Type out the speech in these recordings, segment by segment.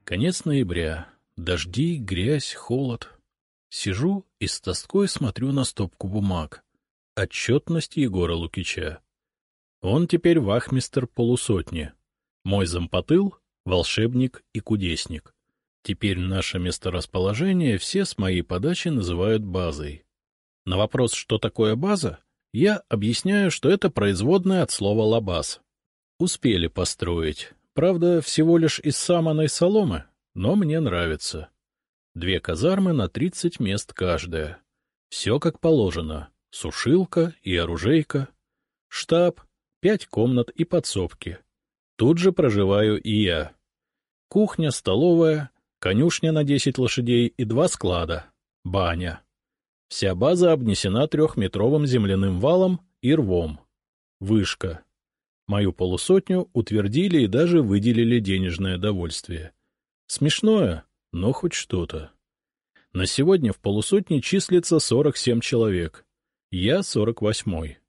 Конец ноября. Дожди, грязь, холод. Сижу и с тоской смотрю на стопку бумаг. Отчетность Егора Лукича. Он теперь вахмистр полусотни. Мой зампотыл — волшебник и кудесник. Теперь наше месторасположение все с моей подачи называют базой. На вопрос, что такое база, я объясняю, что это производное от слова «лабаз». Успели построить. Правда, всего лишь из саманой соломы, но мне нравится. 2 казармы на 30 мест каждая. Все как положено. Сушилка и оружейка. Штаб, 5 комнат и подсобки. Тут же проживаю и я. Кухня, столовая, конюшня на 10 лошадей и 2 склада. Баня. Вся база обнесена 3-метровым земляным валом и рвом. Вышка. Мою полусотню утвердили и даже выделили денежное довольствие. Смешное, но хоть что-то. На сегодня в полусотне числится 47 человек. Я 48-й.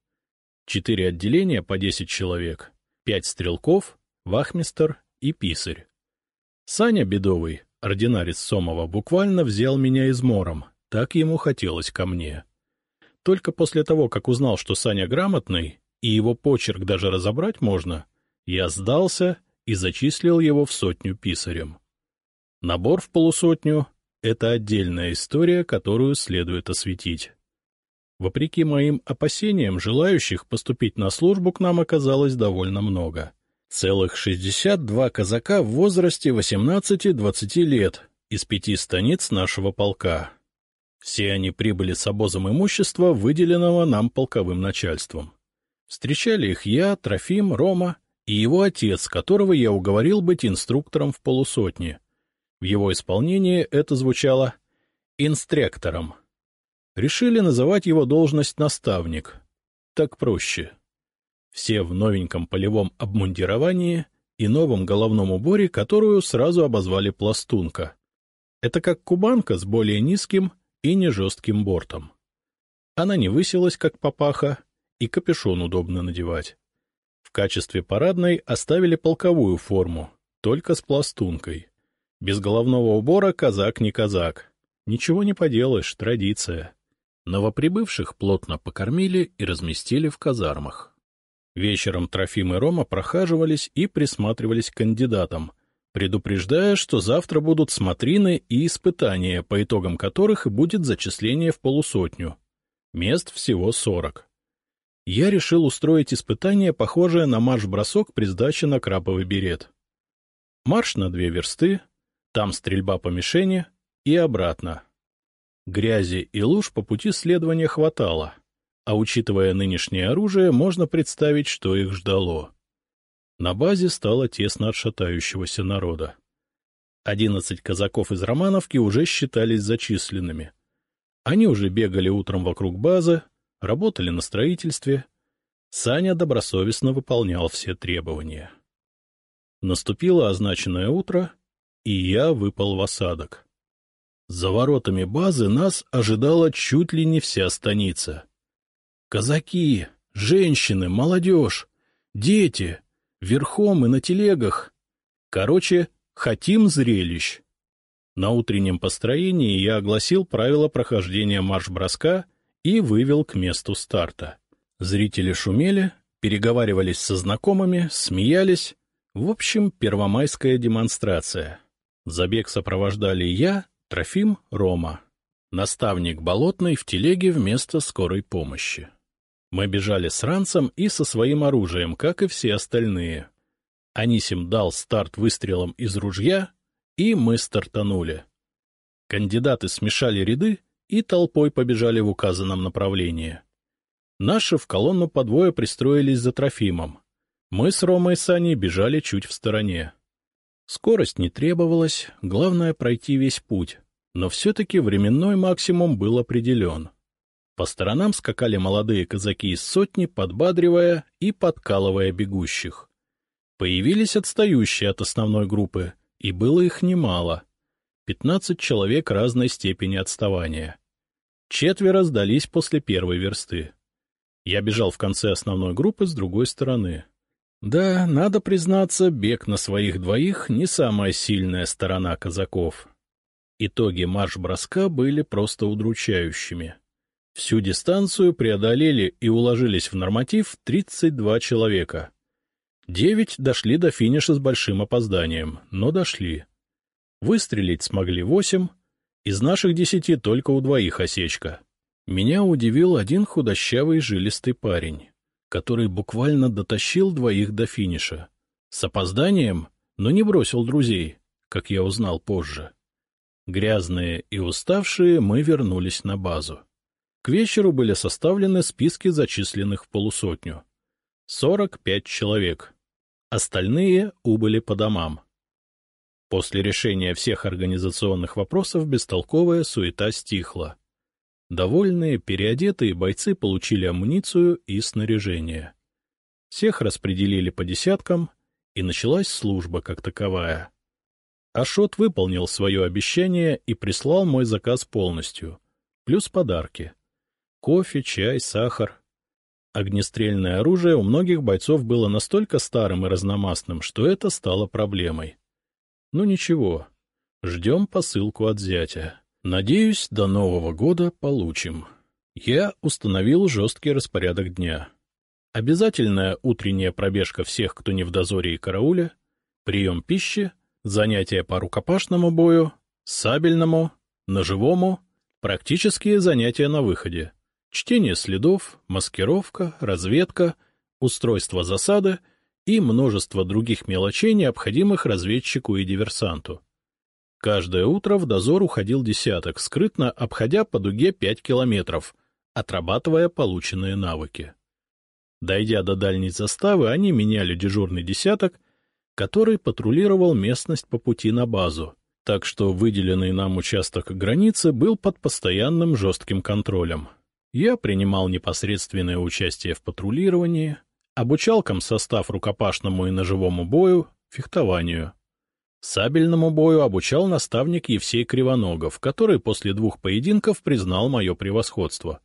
4 отделения по 10 человек, 5 стрелков, вахмистр и писарь. Саня Бедовый, ординарец Сомова, буквально взял меня измором, так ему хотелось ко мне. Только после того, как узнал, что Саня грамотный, и его почерк даже разобрать можно, я сдался и зачислил его в 100 писарем. Набор в полусотню — это отдельная история, которую следует осветить. Вопреки моим опасениям, желающих поступить на службу к нам оказалось довольно много. Целых 62 казака в возрасте 18-20 лет из 5 станиц нашего полка. Все они прибыли с обозом имущества, выделенного нам полковым начальством. Встречали их я, Трофим, Рома и его отец, которого я уговорил быть инструктором в полусотне. В его исполнении это звучало «инстректором». Решили называть его должность наставник. Так проще. Все в новеньком полевом обмундировании и новом головном уборе, которую сразу обозвали пластунка. Это как кубанка с более низким и не жестким бортом. Она не высилась, как папаха, и капюшон удобно надевать. В качестве парадной оставили полковую форму, только с пластункой. Без головного убора казак не казак. Ничего не поделаешь, традиция. Новоприбывших плотно покормили и разместили в казармах. Вечером Трофим и Рома прохаживались и присматривались к кандидатам, предупреждая, что завтра будут смотрины и испытания, по итогам которых и будет зачисление в полусотню. Мест всего 40. Я решил устроить испытание, похожее на марш-бросок при сдаче на краповый берет. Марш на 2 версты, там стрельба по мишени и обратно. Грязи и луж по пути следования хватало, а учитывая нынешнее оружие, можно представить, что их ждало. На базе стало тесно от шатающегося народа. 11 казаков из Романовки уже считались зачисленными. Они уже бегали утром вокруг базы, работали на строительстве. Саня добросовестно выполнял все требования. Наступило означенное утро, и я выпал в осадок. За воротами базы нас ожидала чуть ли не вся станица. Казаки, женщины, молодежь, дети, верхом и на телегах. Короче, хотим зрелищ. На утреннем построении я огласил правила прохождения марш-броска и вывел к месту старта. Зрители шумели, переговаривались со знакомыми, смеялись. В общем, первомайская демонстрация. Забег сопровождали я, Трофим, Рома. Наставник Болотный в телеге вместо скорой помощи. Мы бежали с ранцем и со своим оружием, как и все остальные. Анисим дал старт выстрелом из ружья, и мы стартанули. Кандидаты смешали ряды и толпой побежали в указанном направлении. Наши в колонну по 2 пристроились за Трофимом. Мы с Ромой и Саней бежали чуть в стороне. Скорость не требовалась, главное — пройти весь путь, но все-таки временной максимум был определен. По сторонам скакали молодые казаки из 100, подбадривая и подкалывая бегущих. Появились отстающие от основной группы, и было их немало. 15 человек разной степени отставания. 4 сдались после 1-й версты. Я бежал в конце основной группы с другой стороны. Да, надо признаться, бег на своих двоих не самая сильная сторона казаков. Итоги марш-броска были просто удручающими. Всю дистанцию преодолели и уложились в норматив 32 человека. 9 дошли до финиша с большим опозданием, но дошли. Выстрелить смогли 8, из наших 10 только у двоих осечка. Меня удивил один худощавый жилистый парень, который буквально дотащил двоих до финиша. С опозданием, но не бросил друзей, как я узнал позже. Грязные и уставшие мы вернулись на базу. К вечеру были составлены списки зачисленных в полусотню. 45 человек. Остальные убыли по домам. После решения всех организационных вопросов бестолковая суета стихла. Довольные, переодетые бойцы получили амуницию и снаряжение. Всех распределили по десяткам, и началась служба как таковая. Ашот выполнил свое обещание и прислал мой заказ полностью, плюс подарки. Кофе, чай, сахар. Огнестрельное оружие у многих бойцов было настолько старым и разномастным, что это стало проблемой. Ну ничего, ждем посылку от зятя. Надеюсь, до Нового года получим. Я установил жесткий распорядок дня. Обязательная утренняя пробежка всех, кто не в дозоре и карауле, прием пищи, занятия по рукопашному бою, сабельному, ножевому, практические занятия на выходе, чтение следов, маскировка, разведка, устройство засады и множество других мелочей, необходимых разведчику и диверсанту. Каждое утро в дозор уходил десяток, скрытно обходя по дуге 5 километров, отрабатывая полученные навыки. Дойдя до дальней заставы, они меняли дежурный десяток, который патрулировал местность по пути на базу, так что выделенный нам участок границы был под постоянным жестким контролем. Я принимал непосредственное участие в патрулировании, обучал комсостав рукопашному и ножевому бою, фехтованию. Сабельному бою обучал наставник Евсей Кривоногов, который после 2 поединков признал мое превосходство.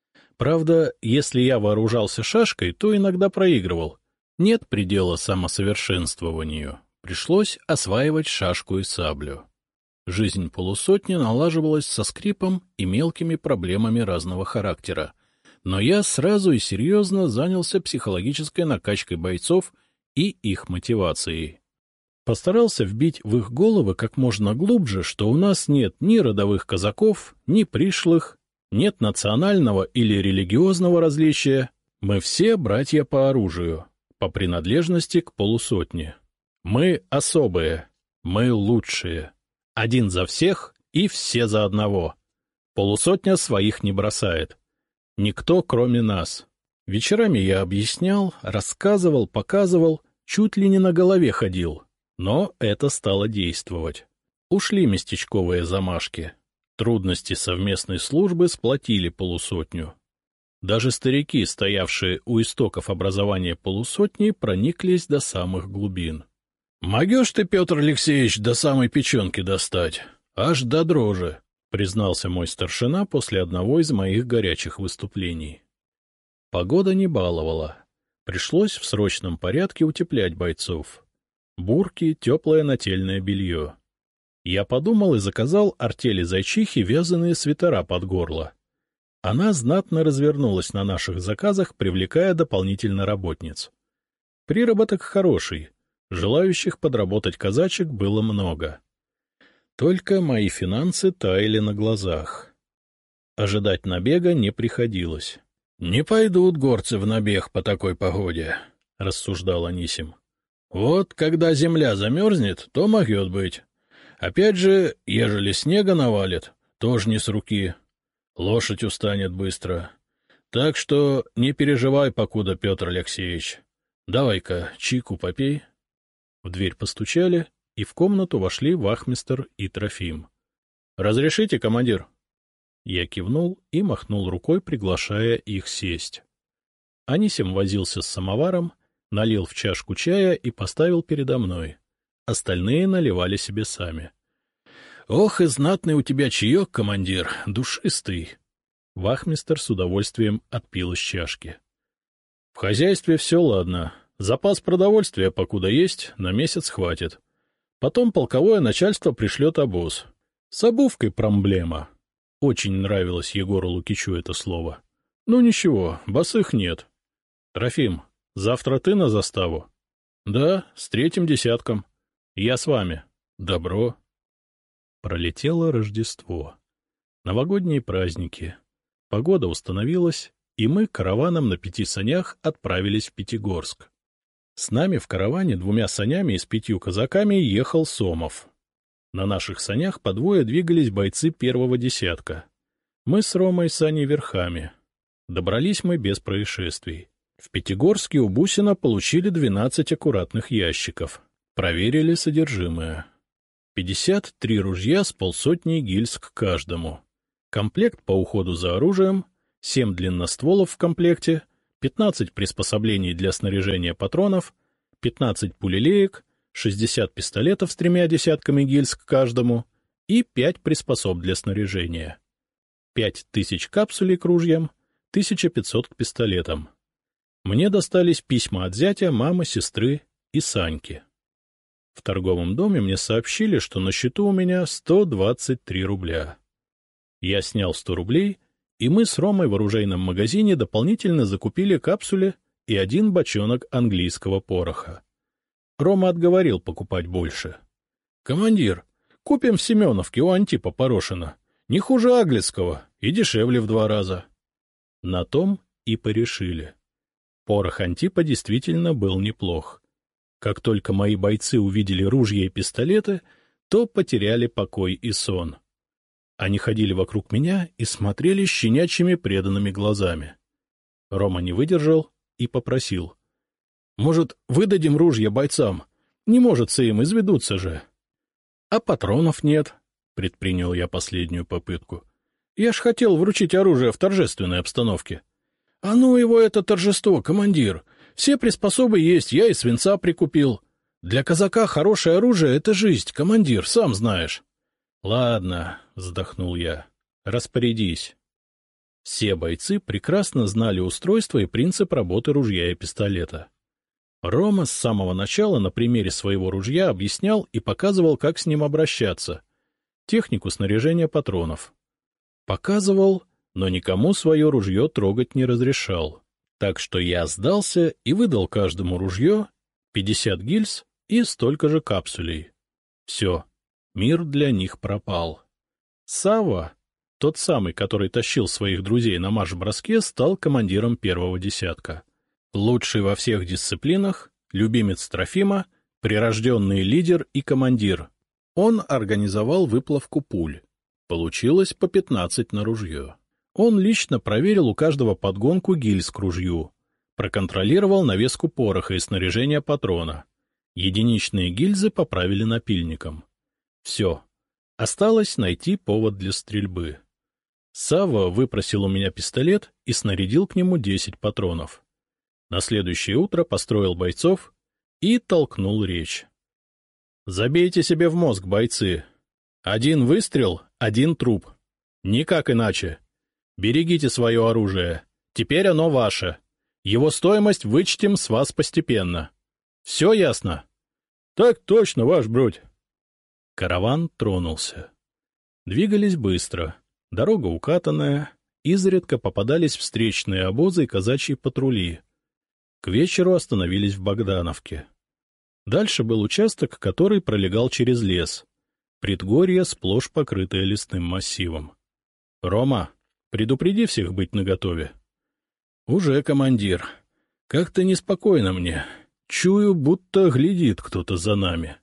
Правда, если я вооружался шашкой, то иногда проигрывал. Нет предела самосовершенствованию. Пришлось осваивать шашку и саблю. Жизнь полусотни налаживалась со скрипом и мелкими проблемами разного характера. Но я сразу и серьезно занялся психологической накачкой бойцов и их мотивацией. Постарался вбить в их головы как можно глубже, что у нас нет ни родовых казаков, ни пришлых, нет национального или религиозного различия. Мы все братья по оружию, по принадлежности к полусотне. Мы особые, мы лучшие. Один за всех и все за одного. Полусотня своих не бросает. Никто, кроме нас. Вечерами я объяснял, рассказывал, показывал, чуть ли не на голове ходил. Но это стало действовать. Ушли местечковые замашки. Трудности совместной службы сплотили полусотню. Даже старики, стоявшие у истоков образования полусотни, прониклись до самых глубин. — Могешь ты, Петр Алексеевич, до самой печенки достать? Аж до дрожи, — признался мой старшина после одного из моих горячих выступлений. Погода не баловала. Пришлось в срочном порядке утеплять бойцов. Бурки, теплое нательное белье. Я подумал и заказал артели зайчихи вязаные свитера под горло. Она знатно развернулась на наших заказах, привлекая дополнительно работниц. Приработок хороший, желающих подработать казачек было много. Только мои финансы таяли на глазах. Ожидать набега не приходилось. — Не пойдут горцы в набег по такой погоде, — рассуждал Анисим. Вот когда земля замерзнет, то могет быть. Опять же, ежели снега навалит, тоже не с руки. Лошадь устанет быстро. Так что не переживай покуда, Петр Алексеевич. Давай-ка чайку попей. В дверь постучали, и в комнату вошли вахмистр и Трофим. — Разрешите, командир? Я кивнул и махнул рукой, приглашая их сесть. Анисим возился с самоваром, налил в чашку чая и поставил передо мной. Остальные наливали себе сами. — Ох, и знатный у тебя чаек, командир, душистый! Вахмистр с удовольствием отпил из чашки. — В хозяйстве все ладно, Запас продовольствия покуда есть, на месяц хватит. Потом полковое начальство пришлет обоз. С обувкой проблема. Очень нравилось Егору Лукичу это слово. Ну ничего, босых нет. Трофим, завтра ты на заставу? Да, с 3-м десятком. Я с вами. Добро. Пролетело Рождество. Новогодние праздники. Погода установилась, и мы караваном на 5 санях отправились в Пятигорск. С нами в караване 2 санями и с 5 казаками ехал Сомов. На наших санях по 2 двигались бойцы 1-го десятка. Мы с Ромой с Саней верхами. Добрались мы без происшествий. В Пятигорске у Бусина получили 12 аккуратных ящиков. Проверили содержимое. 53 ружья с 50 гильз к каждому. Комплект по уходу за оружием, 7 длинностволов в комплекте, 15 приспособлений для снаряжения патронов, 15 пулелеек, 60 пистолетов с 3 десятками гильз к каждому и 5 приспособ для снаряжения. 5000 капсулей к ружьям, 1500 к пистолетам. Мне достались письма от зятя, мамы, сестры и Саньки. В торговом доме мне сообщили, что на счету у меня 123 рубля. Я снял 100 рублей, и мы с Ромой в оружейном магазине дополнительно закупили капсули и 1 бочонок английского пороха. Рома отговорил покупать больше. — Командир, купим в Семеновке у Антипа Порошина. Не хуже Аглицкого и дешевле в 2 раза. На том и порешили. Порох Антипа действительно был неплох. Как только мои бойцы увидели ружья и пистолеты, то потеряли покой и сон. Они ходили вокруг меня и смотрели щенячьими преданными глазами. Рома не выдержал и попросил. — Может, выдадим ружья бойцам? Не может им, изведутся же. — А патронов нет, — предпринял я последнюю попытку. — Я ж хотел вручить оружие в торжественной обстановке. — А ну его это торжество, командир! Все приспособы есть, я и свинца прикупил. Для казака хорошее оружие — это жизнь, командир, сам знаешь. — Ладно, — вздохнул я, — распорядись. Все бойцы прекрасно знали устройство и принцип работы ружья и пистолета. Рома с самого начала на примере своего ружья объяснял и показывал, как с ним обращаться, технику снаряжения патронов. Показывал, но никому свое ружье трогать не разрешал. Так что я сдался и выдал каждому ружье, 50 гильз и столько же капсулей. Все, мир для них пропал. Савва, тот самый, который тащил своих друзей на марш-броске, стал командиром 1-го десятка. Лучший во всех дисциплинах, любимец Трофима, прирожденный лидер и командир. Он организовал выплавку пуль. Получилось по 15 на ружье. Он лично проверил у каждого подгонку гильз к ружью, проконтролировал навеску пороха и снаряжение патрона. Единичные гильзы поправили напильником. Все. Осталось найти повод для стрельбы. Савва выпросил у меня пистолет и снарядил к нему 10 патронов. На следующее утро построил бойцов и толкнул речь. «Забейте себе в мозг, бойцы. 1 выстрел, 1 труп. Никак иначе. Берегите свое оружие. Теперь оно ваше. Его стоимость вычтем с вас постепенно. Все ясно?» «Так точно, ваш бродь». Караван тронулся. Двигались быстро. Дорога укатанная. Изредка попадались встречные обозы и казачьи патрули. К вечеру остановились в Богдановке. Дальше был участок, который пролегал через лес. Предгорье, сплошь покрытое лесным массивом. — Рома, предупреди всех быть наготове. — Уже, командир. Как-то неспокойно мне. Чую, будто глядит кто-то за нами.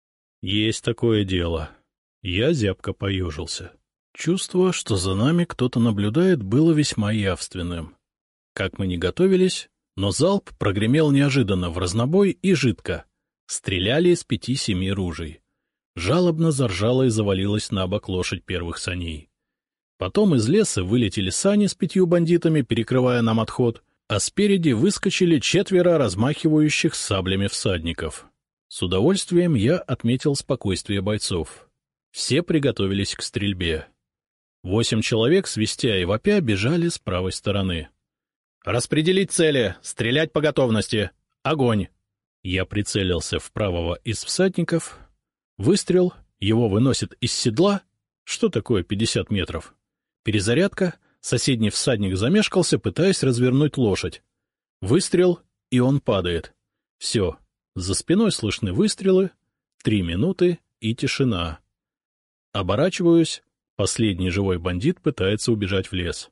— Есть такое дело. Я зябко поежился. Чувство, что за нами кто-то наблюдает, было весьма явственным. Как мы ни готовились, но залп прогремел неожиданно в разнобой и жидко. Стреляли из 5-7 ружей. Жалобно заржала и завалилась на бок лошадь первых саней. Потом из леса вылетели сани с 5 бандитами, перекрывая нам отход, а спереди выскочили 4 размахивающих саблями всадников. С удовольствием я отметил спокойствие бойцов. Все приготовились к стрельбе. 8 человек, свистя и вопя, бежали с правой стороны. — Распределить цели, стрелять по готовности. Огонь! Я прицелился в правого из всадников. Выстрел, его выносит из седла. Что такое 50 метров? Перезарядка, соседний всадник замешкался, пытаясь развернуть лошадь. Выстрел, и он падает. Все, за спиной слышны выстрелы, 3 минуты и тишина. Оборачиваюсь, последний живой бандит пытается убежать в лес.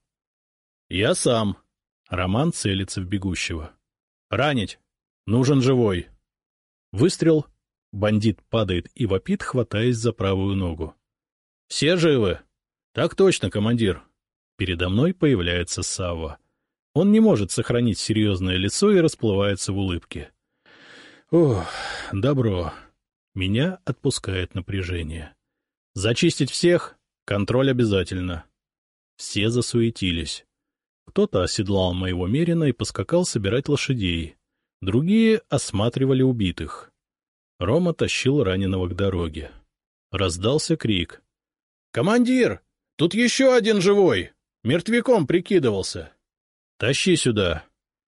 Я сам. Роман целится в бегущего. Ранить! Нужен живой. Выстрел, бандит падает и вопит, хватаясь за правую ногу. Все живы? Так точно, командир. Передо мной появляется Савва. Он не может сохранить серьезное лицо и расплывается в улыбке. Ох, добро. Меня отпускает напряжение. Зачистить всех? Контроль обязательно. Все засуетились. Кто-то оседлал моего мерина и поскакал собирать лошадей. Другие осматривали убитых. Рома тащил раненого к дороге. Раздался крик. — Командир! Тут еще один живой! Мертвяком прикидывался! Тащи сюда!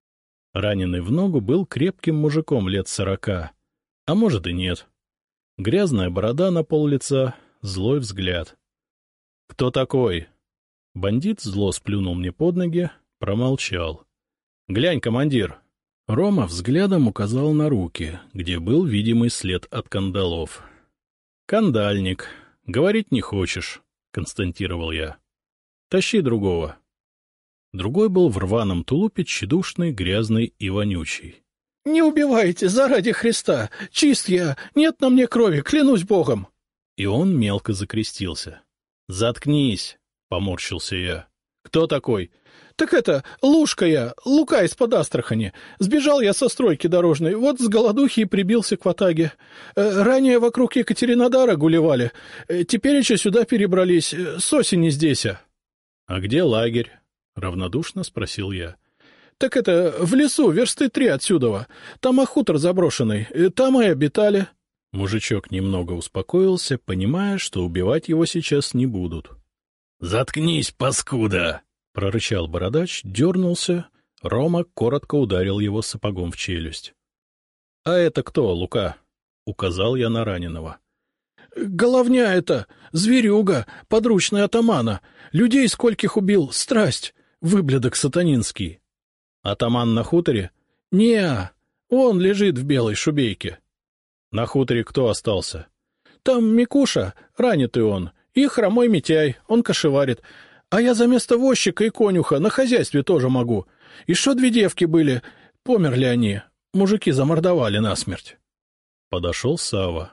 Раненый в ногу был крепким мужиком лет 40, а может и нет. Грязная борода на пол лица, злой взгляд. — Кто такой? Бандит зло сплюнул мне под ноги, промолчал. — Глянь, командир! Рома взглядом указал на руки, где был видимый след от кандалов. — Кандальник. Говорить не хочешь, — констатировал я. — Тащи другого. Другой был в рваном тулупе, тщедушный, грязный и вонючий. — Не убивайте, заради Христа! Чист я! Нет на мне крови, клянусь Богом! И он мелко закрестился. — Заткнись! — поморщился я. — Кто такой? — Так это, Лушка я, Лука из-под Астрахани. Сбежал я со стройки дорожной, вот с голодухи и прибился к ватаге. Ранее вокруг Екатеринодара гулевали, теперь еще сюда перебрались, с осени здесь. — А где лагерь? — равнодушно спросил я. — Так это, в лесу, версты 3 отсюда. Там хутор заброшенный, там и обитали. Мужичок немного успокоился, понимая, что убивать его сейчас не будут. — Заткнись, паскуда! — прорычал бородач, дернулся. Рома коротко ударил его сапогом в челюсть. — А это кто, Лука? — указал я на раненого. — Головня это, зверюга, подручная атамана. Людей скольких убил, страсть, выблядок сатанинский. — Атаман на хуторе? — Не-а, он лежит в белой шубейке. — На хуторе кто остался? — Там Микуша, ранитый он, и хромой Митяй, он кошеварит. А я за место возчика и конюха на хозяйстве тоже могу. Еще 2 девки были, померли они, мужики замордовали насмерть. Подошел Савва.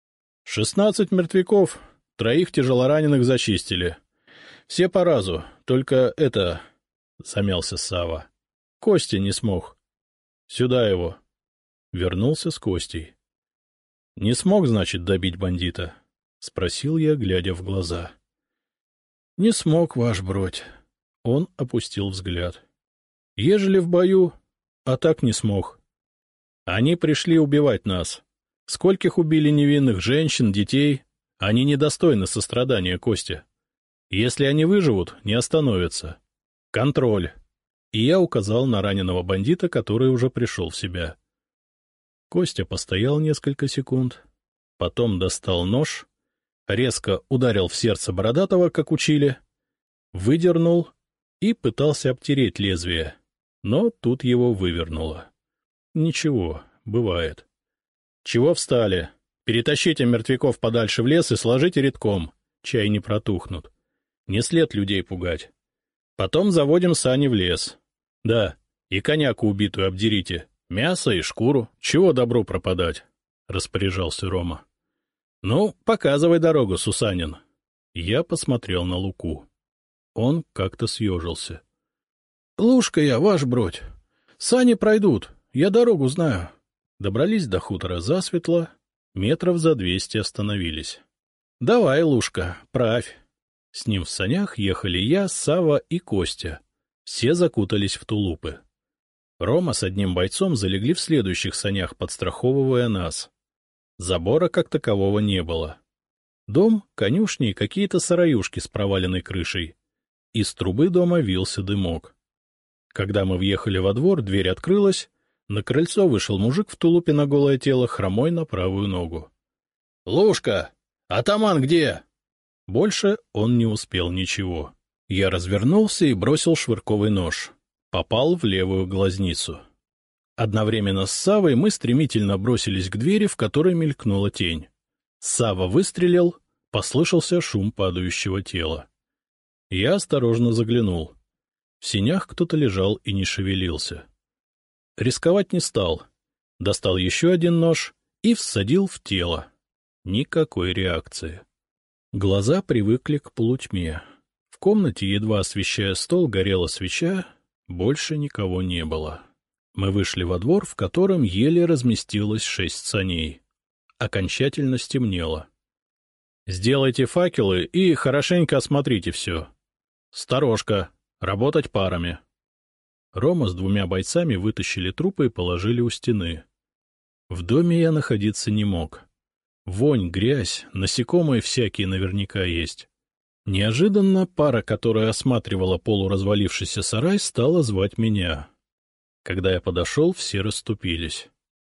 16 мертвяков, 3 тяжелораненых зачистили. Все по разу, только это... — замялся Савва. — Костя не смог. — Сюда его. Вернулся с Костей. — Не смог, значит, добить бандита? — спросил я, глядя в глаза. —— Не смог, ваш бродь. Он опустил взгляд. — Ежели в бою, а так не смог. Они пришли убивать нас. Скольких убили невинных женщин, детей. Они недостойны сострадания, Костя. Если они выживут, не остановятся. Контроль. И я указал на раненого бандита, который уже пришел в себя. Костя постоял несколько секунд, потом достал нож, резко ударил в сердце Бородатого, как учили, выдернул и пытался обтереть лезвие, но тут его вывернуло. Ничего, бывает. — Чего встали? Перетащите мертвяков подальше в лес и сложите редком, чай не протухнут. Не след людей пугать. Потом заводим сани в лес. Да, и коняку убитую обдерите, мясо и шкуру, чего добру пропадать, — распоряжался Рома. — Ну, показывай дорогу, Сусанин. Я посмотрел на Луку. Он как-то съежился. — Лушка я, ваш бродь. Сани пройдут, я дорогу знаю. Добрались до хутора засветло, метров за 200 остановились. — Давай, Лушка, правь. С ним в санях ехали я, Савва и Костя. Все закутались в тулупы. Рома с одним бойцом залегли в следующих санях, подстраховывая нас. Забора как такового не было. Дом, конюшни и какие-то сараюшки с проваленной крышей. Из трубы дома вился дымок. Когда мы въехали во двор, дверь открылась, На крыльцо вышел мужик в тулупе на голое тело, хромой на правую ногу. — Лушка! Атаман где? Больше он не успел ничего. Я развернулся и бросил швырковый нож. Попал в левую глазницу. Одновременно с Саввой мы стремительно бросились к двери, в которой мелькнула тень. Савва выстрелил, послышался шум падающего тела. Я осторожно заглянул. В сенях кто-то лежал и не шевелился. Рисковать не стал. Достал еще один нож и всадил в тело. Никакой реакции. Глаза привыкли к полутьме. В комнате, едва освещая стол, горела свеча, больше никого не было. Мы вышли во двор, в котором еле разместилось 6 саней. Окончательно стемнело. — Сделайте факелы и хорошенько осмотрите все. Сторожка, работать парами. Рома с 2 бойцами вытащили трупы и положили у стены. В доме я находиться не мог. Вонь, грязь, насекомые всякие наверняка есть. Неожиданно пара, которая осматривала полуразвалившийся сарай, стала звать меня. Когда я подошел, все расступились.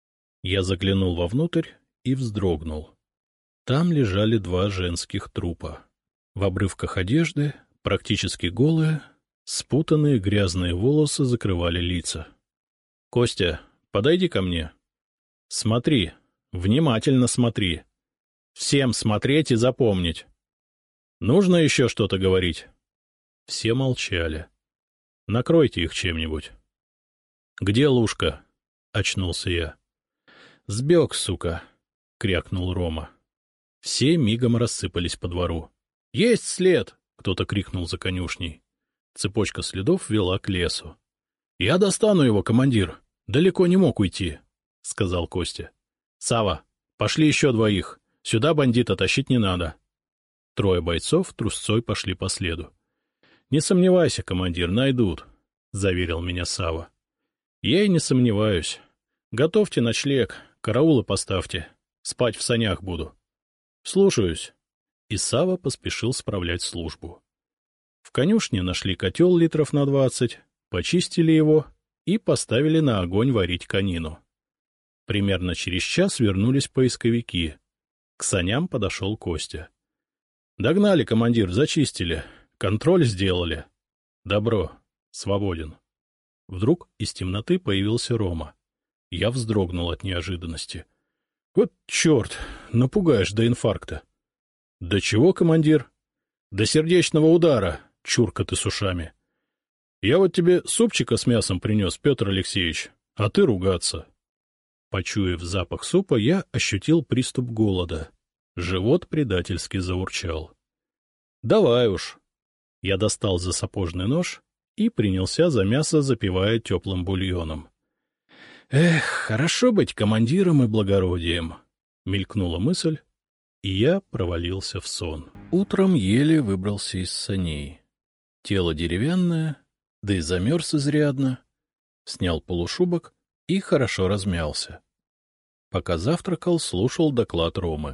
Я заглянул вовнутрь и вздрогнул. Там лежали 2 женских трупа. В обрывках одежды, практически голые, спутанные грязные волосы закрывали лица. — Костя, подойди ко мне. — Смотри, внимательно смотри. Всем смотреть и запомнить. Нужно еще что-то говорить? Все молчали. Накройте их чем-нибудь. — Где Лушка? — очнулся я. — Сбег, сука! — крякнул Рома. Все мигом рассыпались по двору. — Есть след! — кто-то крикнул за конюшней. Цепочка следов вела к лесу. — Я достану его, командир. Далеко не мог уйти, — сказал Костя. — Сава, пошли еще 2. Сюда бандита тащить не надо. 3 бойцов трусцой пошли по следу. — Не сомневайся, командир, найдут, — заверил меня Сава. — Я и не сомневаюсь. Готовьте ночлег, караулы поставьте. Спать в санях буду. — Слушаюсь. И Сава поспешил справлять службу. В конюшне нашли котел литров на 20, почистили его и поставили на огонь варить конину. Примерно через час вернулись поисковики. К саням подошел Костя. — Догнали, командир, зачистили. Контроль сделали. Добро. Свободен. Вдруг из темноты появился Рома. Я вздрогнул от неожиданности. — Вот черт, напугаешь до инфаркта. — Да чего, командир? — До сердечного удара, чурка ты с ушами. Я вот тебе супчика с мясом принес, Петр Алексеевич, а ты ругаться. Почуяв запах супа, я ощутил приступ голода. Живот предательски заурчал. — Давай уж. Я достал за сапожный нож и принялся за мясо, запивая теплым бульоном. — Эх, хорошо быть командиром и благородием, — мелькнула мысль, и я провалился в сон. Утром еле выбрался из саней. Тело деревянное, да и замерз изрядно. Снял полушубок и хорошо размялся. Пока завтракал, слушал доклад Ромы.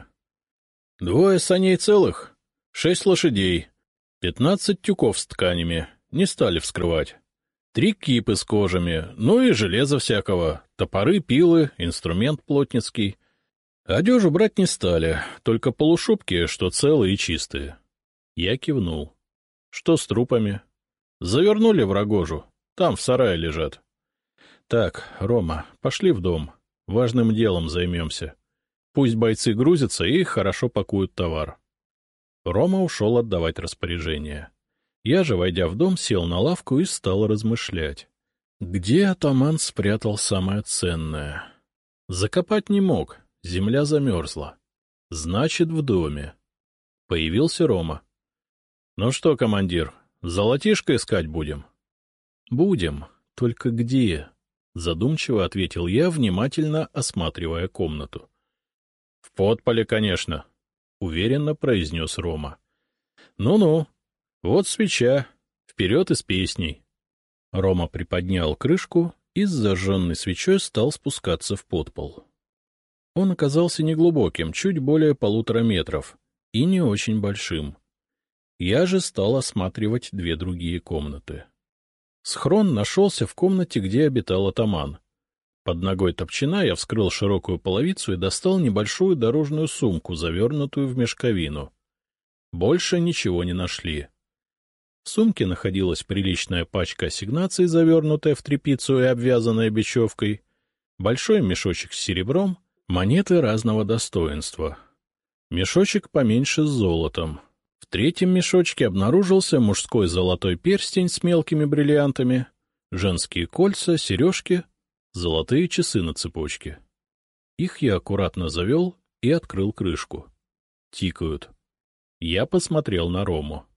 2 саней целых, 6 лошадей, 15 тюков с тканями, не стали вскрывать. 3 кипы с кожами, ну и железа всякого, топоры, пилы, инструмент плотницкий. Одежу брать не стали, только полушубки, что целые и чистые. Я кивнул. Что с трупами? Завернули в рогожу, там в сарае лежат. Так, Рома, пошли в дом, важным делом займемся. Пусть бойцы грузятся и хорошо пакуют товар. Рома ушел отдавать распоряжение. Я же, войдя в дом, сел на лавку и стал размышлять. Где атаман спрятал самое ценное? Закопать не мог, земля замерзла. Значит, в доме. Появился Рома. — Ну что, командир, золотишко искать будем? — Будем, только где? — задумчиво ответил я, внимательно осматривая комнату. — В подполе, конечно, — уверенно произнес Рома. — Ну-ну, вот свеча, вперед и с песней. Рома приподнял крышку и с зажженной свечой стал спускаться в подпол. Он оказался неглубоким, чуть более 1,5 метров, и не очень большим. Я же стал осматривать 2 другие комнаты. Схрон нашелся в комнате, где обитал атаман. Под ногой топчина я вскрыл широкую половицу и достал небольшую дорожную сумку, завернутую в мешковину. Больше ничего не нашли. В сумке находилась приличная пачка ассигнаций, завернутая в тряпицу и обвязанная бечевкой, большой мешочек с серебром, монеты разного достоинства. Мешочек поменьше с золотом. В третьем мешочке обнаружился мужской золотой перстень с мелкими бриллиантами, женские кольца, сережки, золотые часы на цепочке. Их я аккуратно завел и открыл крышку. Тикают. Я посмотрел на Рому.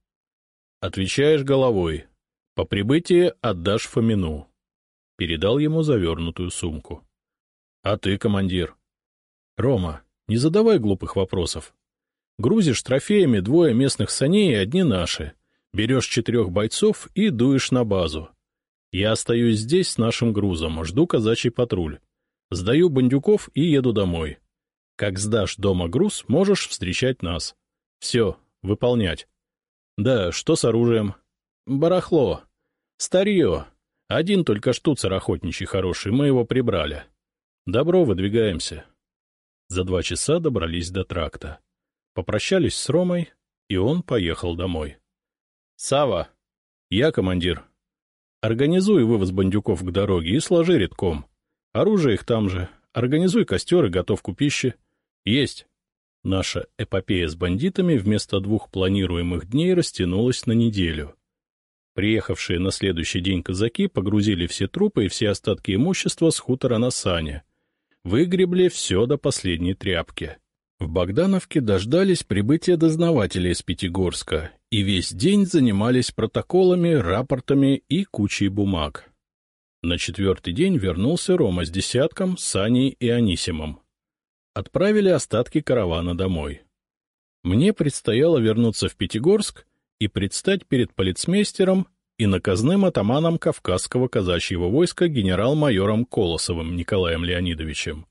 — Отвечаешь головой. По прибытии отдашь Фомину. Передал ему завернутую сумку. — А ты, командир? — Рома, не задавай глупых вопросов. Грузишь трофеями 2 местных саней и 1 наши. Берешь 4 бойцов и дуешь на базу. Я остаюсь здесь с нашим грузом, жду казачий патруль. Сдаю бандюков и еду домой. Как сдашь дома груз, можешь встречать нас. Все, выполнять. Да, что с оружием? Барахло. Старье. 1 только штуцер охотничий хороший, мы его прибрали. Добро, выдвигаемся. За 2 часа добрались до тракта. Попрощались с Ромой, и он поехал домой. — Сава, я командир. Организуй вывоз бандюков к дороге и сложи редком. Оружие их там же. Организуй костер и готовку пищи. Есть. Наша эпопея с бандитами вместо 2 планируемых дней растянулась на неделю. Приехавшие на следующий день казаки погрузили все трупы и все остатки имущества с хутора на сани. Выгребли все до последней тряпки. В Богдановке дождались прибытия дознавателей из Пятигорска и весь день занимались протоколами, рапортами и кучей бумаг. На 4-й день вернулся Рома с десятком, Саней и Анисимом. Отправили остатки каравана домой. Мне предстояло вернуться в Пятигорск и предстать перед полицмейстером и наказным атаманом Кавказского казачьего войска генерал-майором Колосовым Николаем Леонидовичем.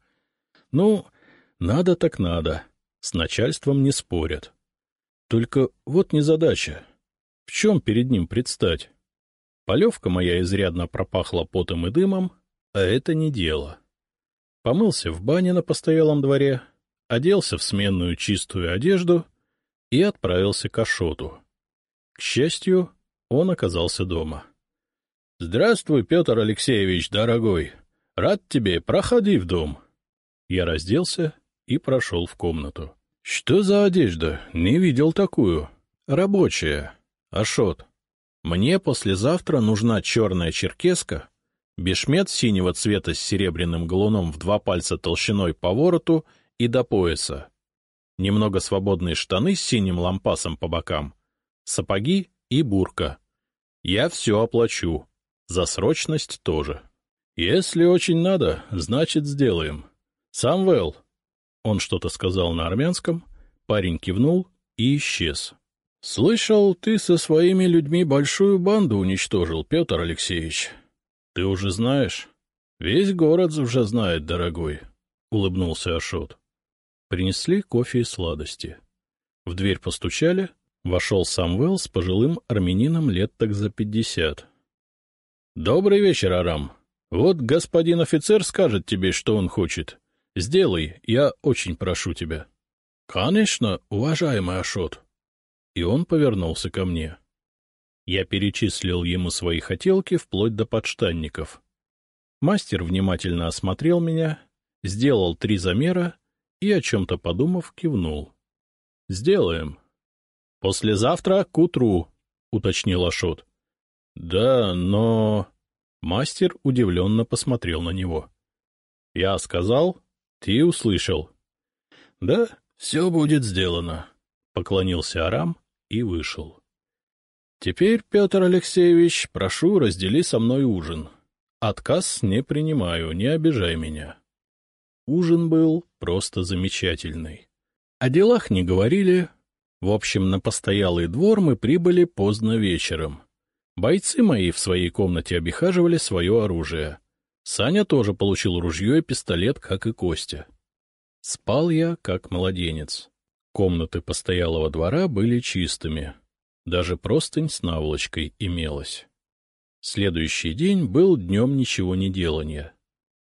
Ну, надо так надо, с начальством не спорят. Только вот незадача. В чем перед ним предстать? Полевка моя изрядно пропахла потом и дымом, а это не дело. Помылся в бане на постоялом дворе, оделся в сменную чистую одежду и отправился к Ашоту. К счастью, он оказался дома. — Здравствуй, Петр Алексеевич, дорогой. Рад тебе, проходи в дом. Я разделся и прошел в комнату. — Что за одежда? Не видел такую. — Рабочая. Ашот. Мне послезавтра нужна черная черкеска, бешмет синего цвета с серебряным галуном в 2 пальца толщиной по вороту и до пояса, немного свободные штаны с синим лампасом по бокам, сапоги и бурка. Я все оплачу. За срочность тоже. Если очень надо, значит, сделаем. Самвел. Он что-то сказал на армянском, парень кивнул и исчез. — Слышал, ты со своими людьми большую банду уничтожил, Петр Алексеевич. — Ты уже знаешь? — Весь город уже знает, дорогой, — улыбнулся Ашот. Принесли кофе и сладости. В дверь постучали, вошел Самвел с пожилым армянином лет так за 50. — Добрый вечер, Арам. Вот господин офицер скажет тебе, что он хочет. Сделай, я очень прошу тебя. — Конечно, уважаемый Ашот. И он повернулся ко мне. Я перечислил ему свои хотелки вплоть до подштанников. Мастер внимательно осмотрел меня, сделал 3 замера и, о чем-то подумав, кивнул. — Сделаем. — Послезавтра к утру, — уточнил Ашот. — Да, но... Мастер удивленно посмотрел на него. — Я сказал, ты услышал. — Да, все будет сделано, — поклонился Арам и вышел. — Теперь, Петр Алексеевич, прошу, раздели со мной ужин. Отказ не принимаю, не обижай меня. Ужин был просто замечательный. О делах не говорили. В общем, на постоялый двор мы прибыли поздно вечером. Бойцы мои в своей комнате обихаживали свое оружие. Саня тоже получил ружье и пистолет, как и Костя. Спал я, как младенец. Комнаты постоялого двора были чистыми. Даже простынь с наволочкой имелась. Следующий день был днем ничего не делания.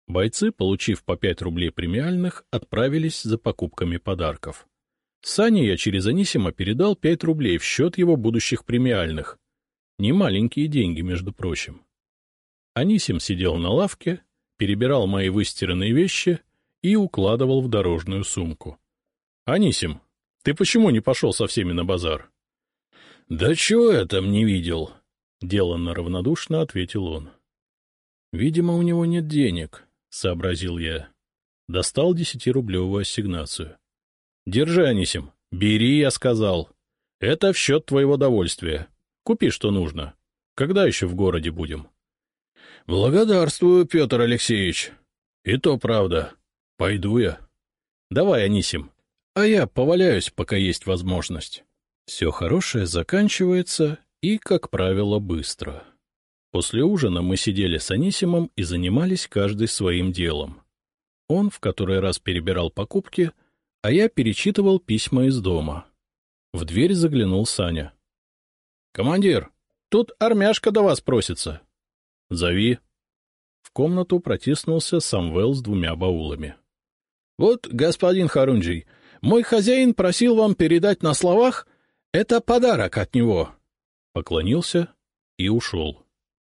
Бойцы, получив по 5 рублей премиальных, отправились за покупками подарков. Сане я через Анисима передал 5 рублей в счет его будущих премиальных. Немаленькие деньги, между прочим. Анисим сидел на лавке, перебирал мои выстиранные вещи и укладывал в дорожную сумку. — Анисим, ты почему не пошел со всеми на базар? — Да чего я там не видел? — деланно равнодушно ответил он. — Видимо, у него нет денег, — сообразил я. Достал 10-рублевую ассигнацию. — Держи, Анисим, бери, я сказал. Это в счет твоего довольствия. Купи, что нужно. Когда еще в городе будем? — Благодарствую, Петр Алексеевич. И то правда. Пойду я. Давай, Анисим, а я поваляюсь, пока есть возможность. Все хорошее заканчивается и, как правило, быстро. После ужина мы сидели с Анисимом и занимались каждый своим делом. Он в который раз перебирал покупки, а я перечитывал письма из дома. В дверь заглянул Саня. — Командир, тут армяшка до вас просится. — Зови. В комнату протиснулся Самвел с 2 баулами. — Вот, господин Харунжий, мой хозяин просил вам передать на словах, это подарок от него. Поклонился и ушел.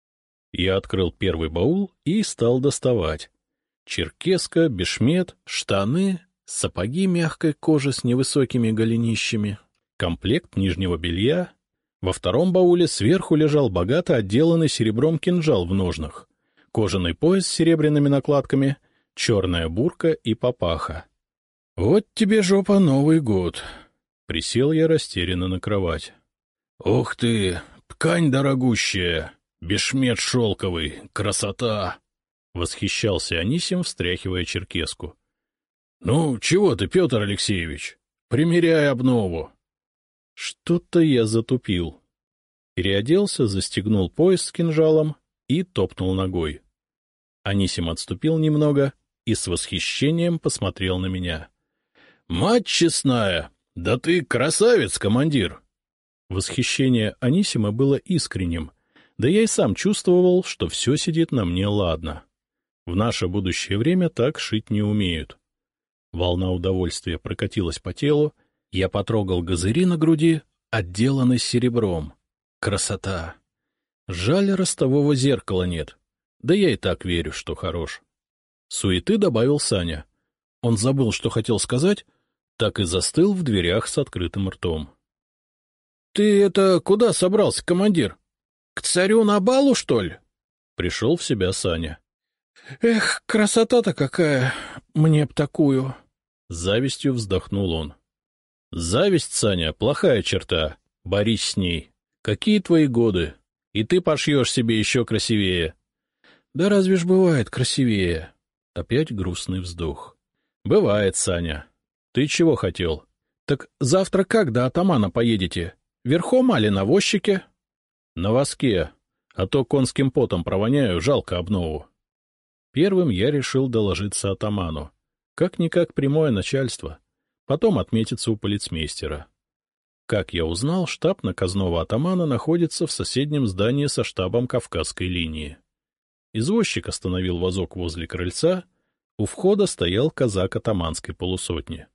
Я открыл первый баул и стал доставать. Черкеска, бешмет, штаны, сапоги мягкой кожи с невысокими голенищами, комплект нижнего белья. Во втором бауле сверху лежал богато отделанный серебром кинжал в ножнах, кожаный пояс с серебряными накладками, черная бурка и папаха. — Вот тебе, жопа, Новый год! Присел я растерянно на кровать. — Ух ты! Ткань дорогущая! Бешмет шелковый! Красота! — восхищался Анисим, встряхивая черкеску. — Ну, чего ты, Петр Алексеевич? Примеряй обнову! Что-то я затупил. Переоделся, застегнул пояс с кинжалом и топнул ногой. Анисим отступил немного и с восхищением посмотрел на меня. — Мать честная! Да ты красавец, командир! Восхищение Анисима было искренним, да я и сам чувствовал, что все сидит на мне ладно. В наше будущее время так шить не умеют. Волна удовольствия прокатилась по телу, я потрогал газыри на груди, отделанный серебром. Красота! Жаль, ростового зеркала нет, да я и так верю, что хорош. Суеты добавил Саня. Он забыл, что хотел сказать, так и застыл в дверях с открытым ртом. — Ты это куда собрался, командир? К царю на балу, что ли? Пришел в себя Саня. — Эх, красота-то какая! Мне б такую! С завистью вздохнул он. — Зависть, Саня, плохая черта. Борись с ней. Какие твои годы? И ты пошьешь себе еще красивее. — Да разве ж бывает красивее? Опять грустный вздох. — Бывает, Саня. Ты чего хотел? — Так завтра как до атамана поедете? Верхом али на возчике? — На воске, а то конским потом провоняю, жалко обнову. Первым я решил доложиться атаману. Как-никак прямое начальство. Потом отметиться у полицмейстера. Как я узнал, штаб наказного атамана находится в соседнем здании со штабом Кавказской линии. Извозчик остановил вазок возле крыльца, у входа стоял казак атаманской полусотни.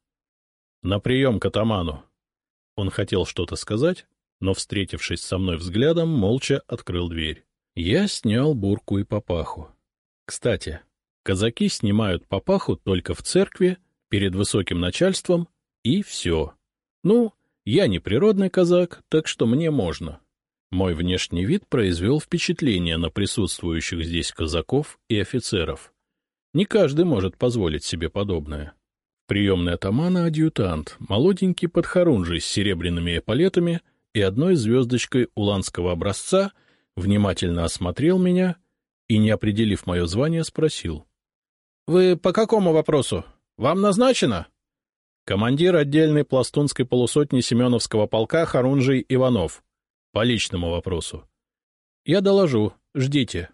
— На прием к атаману. Он хотел что-то сказать, но, встретившись со мной взглядом, молча открыл дверь. Я снял бурку и папаху. Кстати, казаки снимают папаху только в церкви, перед высоким начальством, и все. Ну, я не природный казак, так что мне можно. Мой внешний вид произвел впечатление на присутствующих здесь казаков и офицеров. Не каждый может позволить себе подобное. Приемный атамана адъютант, молоденький подхорунжий с серебряными эполетами и одной звездочкой уланского образца, внимательно осмотрел меня и, не определив мое звание, спросил. — Вы по какому вопросу? Вам назначено? — Командир отдельной пластунской полусотни Семеновского полка Харунжий Иванов. По личному вопросу. — Я доложу. Ждите.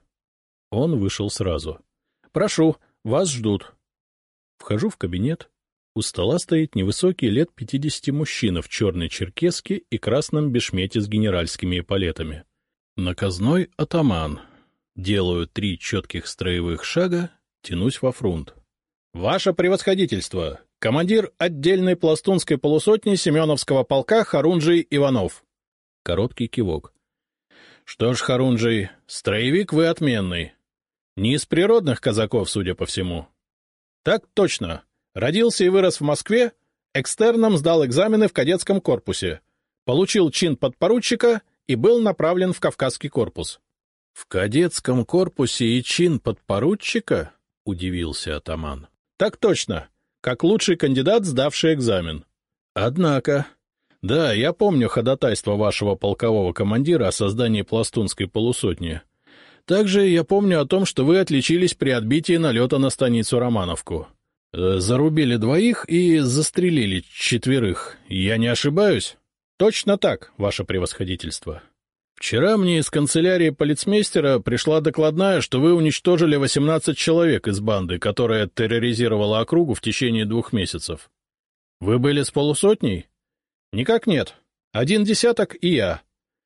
Он вышел сразу. — Прошу, вас ждут. Вхожу в кабинет. У стола стоит невысокий лет 50 мужчина в черной черкеске и красном бешмете с генеральскими эполетами. Наказной атаман. Делаю 3 четких строевых шага, тянусь во фрунт. — Ваше превосходительство! Командир отдельной пластунской полусотни Семеновского полка Хорунжий Иванов. Короткий кивок. — Что ж, Хорунжий, строевик вы отменный. Не из природных казаков, судя по всему. — Так точно. Родился и вырос в Москве, экстерном сдал экзамены в кадетском корпусе, получил чин подпоручика и был направлен в Кавказский корпус. — В кадетском корпусе и чин подпоручика? — удивился атаман. — Так точно. Как лучший кандидат, сдавший экзамен. Однако... Да, я помню ходатайство вашего полкового командира о создании пластунской полусотни. Также я помню о том, что вы отличились при отбитии налета на станицу Романовку. Зарубили 2 и застрелили 4. Я не ошибаюсь? Точно так, ваше превосходительство. Вчера мне из канцелярии полицмейстера пришла докладная, что вы уничтожили 18 человек из банды, которая терроризировала округу в течение 2 месяцев. Вы были с полусотней? Никак нет. 1 десяток и я.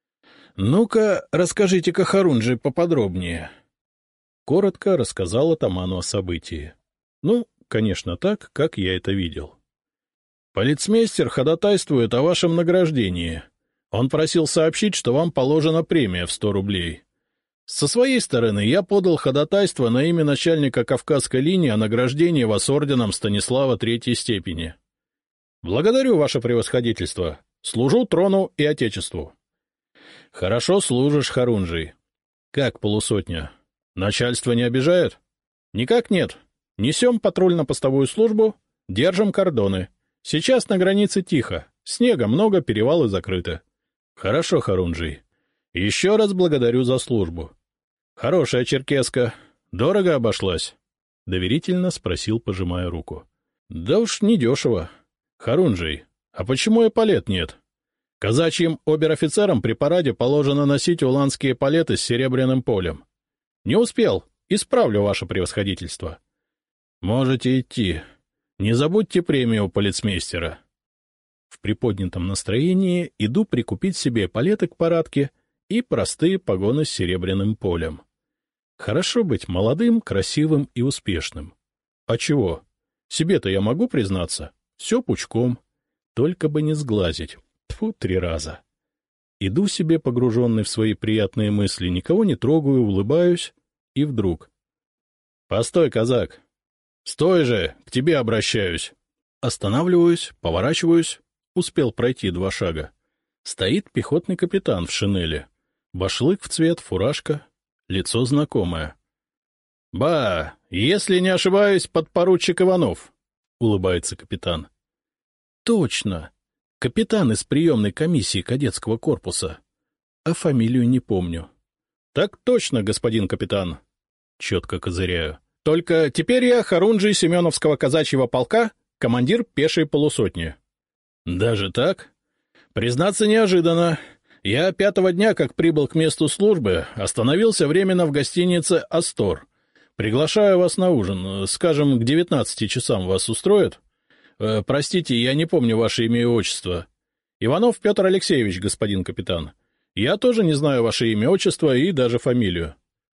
Ну-ка, расскажите-ка, Хорунжий, поподробнее. Коротко рассказал атаману о событии. Ну, конечно, так, как я это видел. Полицмейстер ходатайствует о вашем награждении. Он просил сообщить, что вам положена премия в 100 рублей. Со своей стороны я подал ходатайство на имя начальника Кавказской линии о награждении вас орденом Станислава 3-й степени. Благодарю, ваше превосходительство. Служу трону и отечеству. Хорошо служишь, Хорунжий. Как полусотня? Начальство не обижает? Никак нет. Несем патрульно-постовую службу, держим кордоны. Сейчас на границе тихо, снега много, перевалы закрыты. Хорошо, Хорунжий. Еще раз благодарю за службу. Хорошая черкеска. Дорого обошлась? Доверительно спросил, пожимая руку. Да уж недешево. Хорунжий, а почему эполет нет? Казачьим обер-офицерам при параде положено носить уланские эполеты с серебряным полем. Не успел. Исправлю, ваше превосходительство. Можете идти. Не забудьте премию у полицмейстера. В приподнятом настроении иду прикупить себе эполеты к парадке и простые погоны с серебряным полем. Хорошо быть молодым, красивым и успешным. А чего? Себе-то я могу признаться. Все пучком. Только бы не сглазить. Тьфу, 3 раза. Иду себе, погруженный в свои приятные мысли, никого не трогаю, улыбаюсь, и вдруг. — Постой, казак! — Стой же, к тебе обращаюсь! Останавливаюсь, поворачиваюсь. Успел пройти 2 шага. Стоит пехотный капитан в шинели. Башлык в цвет, фуражка. Лицо знакомое. — Ба, если не ошибаюсь, подпоручик Иванов, — улыбается капитан. — Точно. Капитан из приемной комиссии кадетского корпуса. А фамилию не помню. — Так точно, господин капитан. Четко козыряю. Только теперь я Хорунжий Семеновского казачьего полка, командир пешей полусотни. — Даже так? Признаться, неожиданно. Я 5-го дня, как прибыл к месту службы, остановился временно в гостинице «Астор». Приглашаю вас на ужин. Скажем, к 19 часам вас устроит? Простите, я не помню ваше имя и отчество. Иванов Петр Алексеевич, господин капитан. Я тоже не знаю ваше имя, отчество и даже фамилию.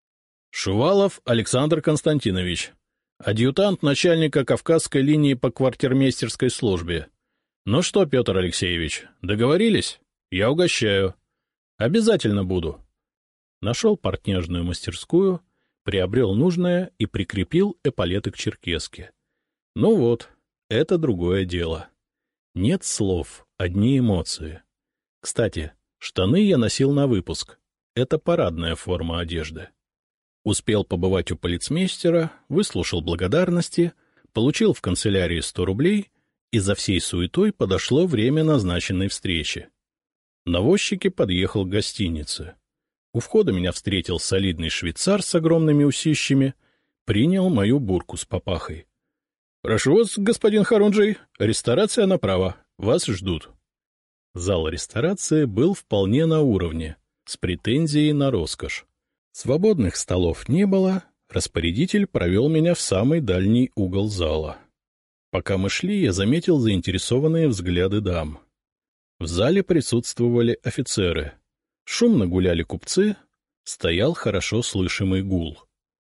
Шувалов Александр Константинович. Адъютант начальника Кавказской линии по квартирмейстерской службе. Ну что, Петр Алексеевич, договорились? Я угощаю. Обязательно буду. Нашел портняжную мастерскую, приобрел нужное и прикрепил эполеты к черкеске. Ну вот, это другое дело. Нет слов, одни эмоции. Кстати, штаны я носил на выпуск. Это парадная форма одежды. Успел побывать у полицмейстера, выслушал благодарности, получил в канцелярии 100 рублей, и за всей суетой подошло время назначенной встречи. На возчике подъехал к гостинице. У входа меня встретил солидный швейцар с огромными усищами, принял мою бурку с папахой. — Прошу вас, господин Хорунжий, ресторация направо, вас ждут. Зал ресторации был вполне на уровне, с претензией на роскошь. Свободных столов не было, распорядитель провел меня в самый дальний угол зала. Пока мы шли, я заметил заинтересованные взгляды дам. В зале присутствовали офицеры. Шумно гуляли купцы, стоял хорошо слышимый гул.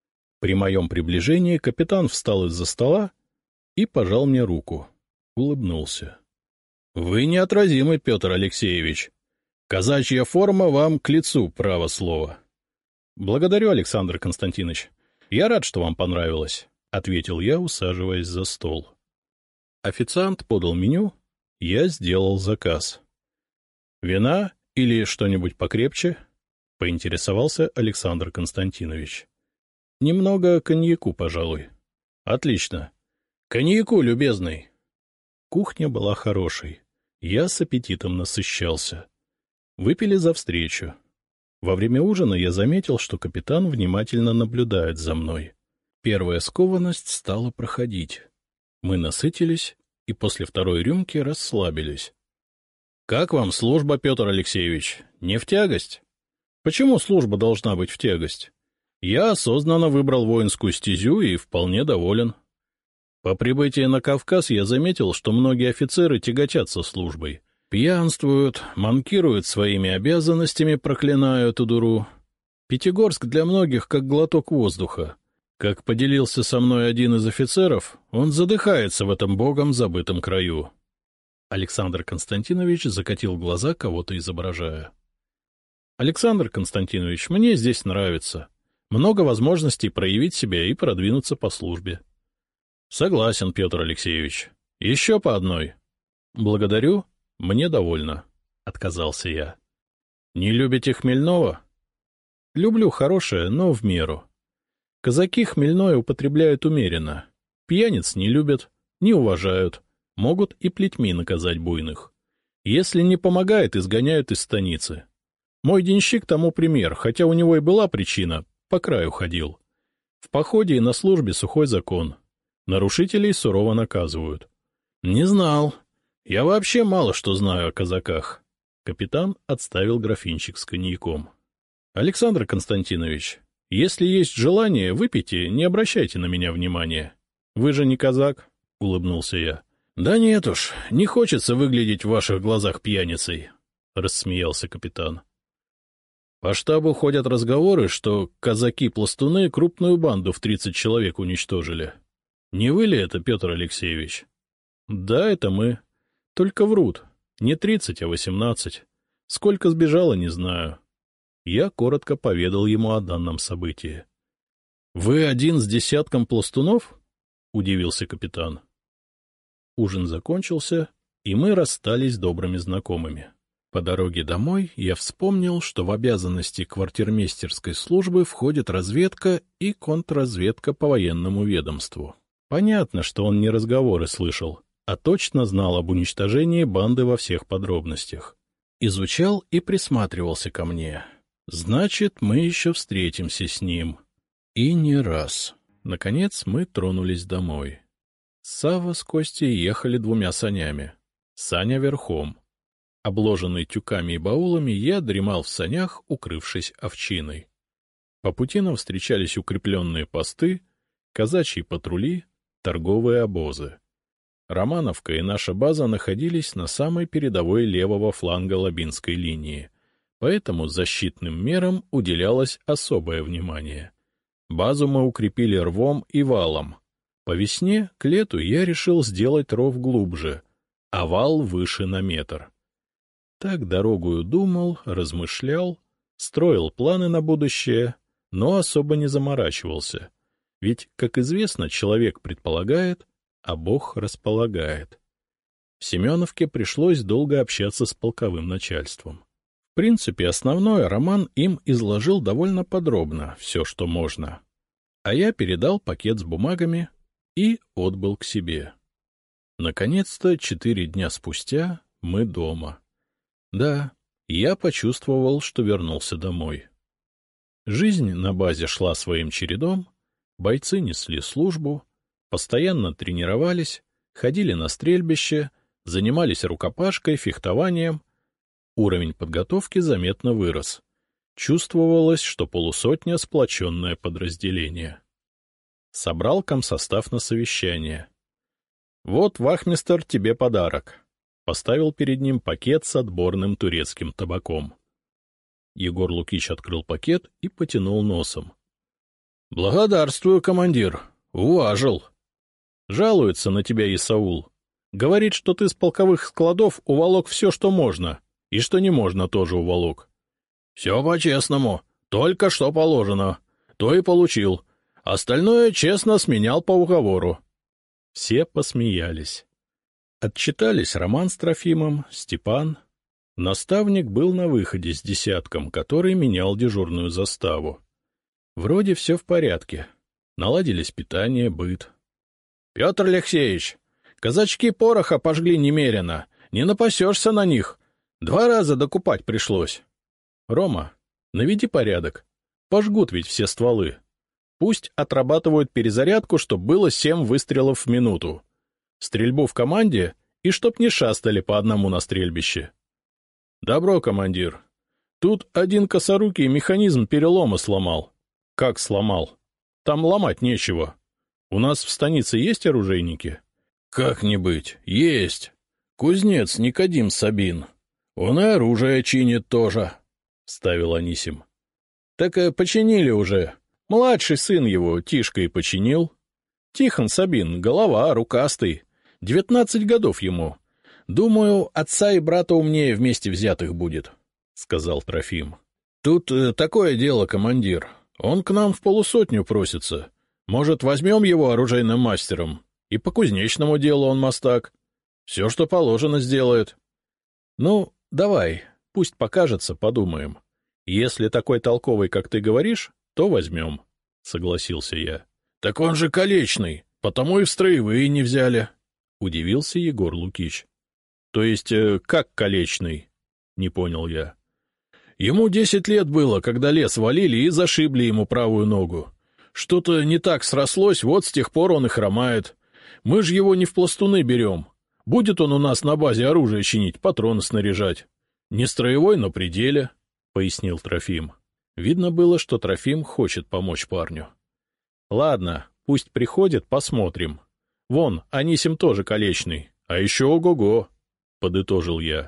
При моем приближении капитан встал из-за стола и пожал мне руку. Улыбнулся. — Вы неотразимы, Петр Алексеевич. Казачья форма вам к лицу, право слово. — Благодарю, Александр Константинович. Я рад, что вам понравилось, — ответил я, усаживаясь за стол. Официант подал меню, я сделал заказ. — Вина или что-нибудь покрепче? — поинтересовался Александр Константинович. — Немного коньяку, пожалуй. — Отлично. Коньяку, любезный. Кухня была хорошей. Я с аппетитом насыщался. Выпили за встречу. Во время ужина я заметил, что капитан внимательно наблюдает за мной. Первая скованность стала проходить. Мы насытились и после второй рюмки расслабились. — Как вам служба, Петр Алексеевич? Не в тягость? — Почему служба должна быть в тягость? Я осознанно выбрал воинскую стезю и вполне доволен. По прибытии на Кавказ я заметил, что многие офицеры тяготятся службой. Пьянствуют, манкируют своими обязанностями, проклиная эту дуру. Пятигорск для многих как глоток воздуха. Как поделился со мной один из офицеров, он задыхается в этом богом забытом краю. Александр Константинович закатил глаза, кого-то изображая. — Александр Константинович, мне здесь нравится. Много возможностей проявить себя и продвинуться по службе. — Согласен, Петр Алексеевич. Еще по одной. — Благодарю. Мне довольно, — отказался я. — Не любите хмельного? — Люблю хорошее, но в меру. Казаки хмельное употребляют умеренно. Пьяниц не любят, не уважают, могут и плетьми наказать буйных. Если не помогает, изгоняют из станицы. Мой денщик тому пример, хотя у него и была причина, по краю ходил. В походе и на службе сухой закон. Нарушителей сурово наказывают. — Не знал. Я вообще мало что знаю о казаках. Капитан отставил графинчик с коньяком. — Александр Константинович, если есть желание, выпейте, не обращайте на меня внимания. Вы же не казак, — улыбнулся я. — Да нет уж, не хочется выглядеть в ваших глазах пьяницей, — рассмеялся капитан. По штабу ходят разговоры, что казаки-пластуны крупную банду в 30 человек уничтожили. Не вы ли это, Петр Алексеевич? — Да, это мы. Только врут. Не 30, а 18. Сколько сбежало, не знаю. Я коротко поведал ему о данном событии. — Вы один с десятком пластунов? — удивился капитан. Ужин закончился, и мы расстались добрыми знакомыми. По дороге домой я вспомнил, что в обязанности квартирмейстерской службы входит разведка и контрразведка по военному ведомству. Понятно, что он не разговоры слышал, а точно знал об уничтожении банды во всех подробностях. Изучал и присматривался ко мне. Значит, мы еще встретимся с ним. И не раз. Наконец мы тронулись домой. Савва с Костей ехали 2 санями. Саня верхом. Обложенный тюками и баулами, я дремал в санях, укрывшись овчиной. По пути нам встречались укрепленные посты, казачьи патрули, торговые обозы. Романовка и наша база находились на самой передовой левого фланга Лабинской линии, поэтому защитным мерам уделялось особое внимание. Базу мы укрепили рвом и валом. По весне, к лету, я решил сделать ров глубже, а вал выше на метр. Так дорогую думал, размышлял, строил планы на будущее, но особо не заморачивался. Ведь, как известно, человек предполагает, а Бог располагает. В Семеновке пришлось долго общаться с полковым начальством. В принципе, основное Роман им изложил довольно подробно все, что можно. А я передал пакет с бумагами и отбыл к себе. Наконец-то, 4 дня спустя, мы дома. Да, я почувствовал, что вернулся домой. Жизнь на базе шла своим чередом, бойцы несли службу, постоянно тренировались, ходили на стрельбище, занимались рукопашкой, фехтованием. Уровень подготовки заметно вырос. Чувствовалось, что 50 сплоченное подразделение. Собрал комсостав на совещание. — Вот, вахмистр, тебе подарок. Поставил перед ним пакет с отборным турецким табаком. Егор Лукич открыл пакет и потянул носом. Благодарствую, командир. Уважил. Жалуется на тебя Исаул. Говорит, что ты с полковых складов уволок все, что можно, и что не можно, тоже уволок. Все по-честному, только что положено. То и получил. Остальное честно сменял по уговору. Все посмеялись. Отчитались Роман с Трофимом, Степан. Наставник был на выходе с десятком, который менял дежурную заставу. Вроде все в порядке. Наладились питание, быт. — Петр Алексеевич, казачки пороха пожгли немерено. Не напасешься на них. 2 раза докупать пришлось. — Рома, наведи порядок. Пожгут ведь все стволы. Пусть отрабатывают перезарядку, чтоб было 7 выстрелов в минуту. Стрельбу в команде и чтоб не шастали по одному на стрельбище. — Добро, командир. Тут один косорукий механизм перелома сломал. — Как сломал? Там ломать нечего. У нас в станице есть оружейники? — Как не быть, есть. Кузнец Никодим Сабин. Он и оружие чинит тоже, — вставил Анисим. — Так починили уже. Младший сын его, Тишка, и починил. Тихон Сабин, голова, рукастый. 19 годов ему. Думаю, отца и брата умнее вместе взятых будет, — сказал Трофим. — Тут такое дело, командир. Он к нам в 500 просится. Может, возьмем его оружейным мастером? И по кузнечному делу он мастак. Все, что положено, сделает. — Ну, давай, пусть покажется, подумаем. Если такой толковый, как ты говоришь, то возьмем, — согласился я. — Так он же колечный, потому и в строевые не взяли, — удивился Егор Лукич. — То есть как колечный? — не понял я. Ему 10 лет было, когда лес валили и зашибли ему правую ногу. Что-то не так срослось, вот с тех пор он и хромает. Мы же его не в пластуны берем. Будет он у нас на базе оружие чинить, патроны снаряжать. Не строевой, но при деле, — пояснил Трофим. Видно было, что Трофим хочет помочь парню. — Ладно, пусть приходит, посмотрим. Вон, Анисим тоже колечный, а еще ого-го, — подытожил я.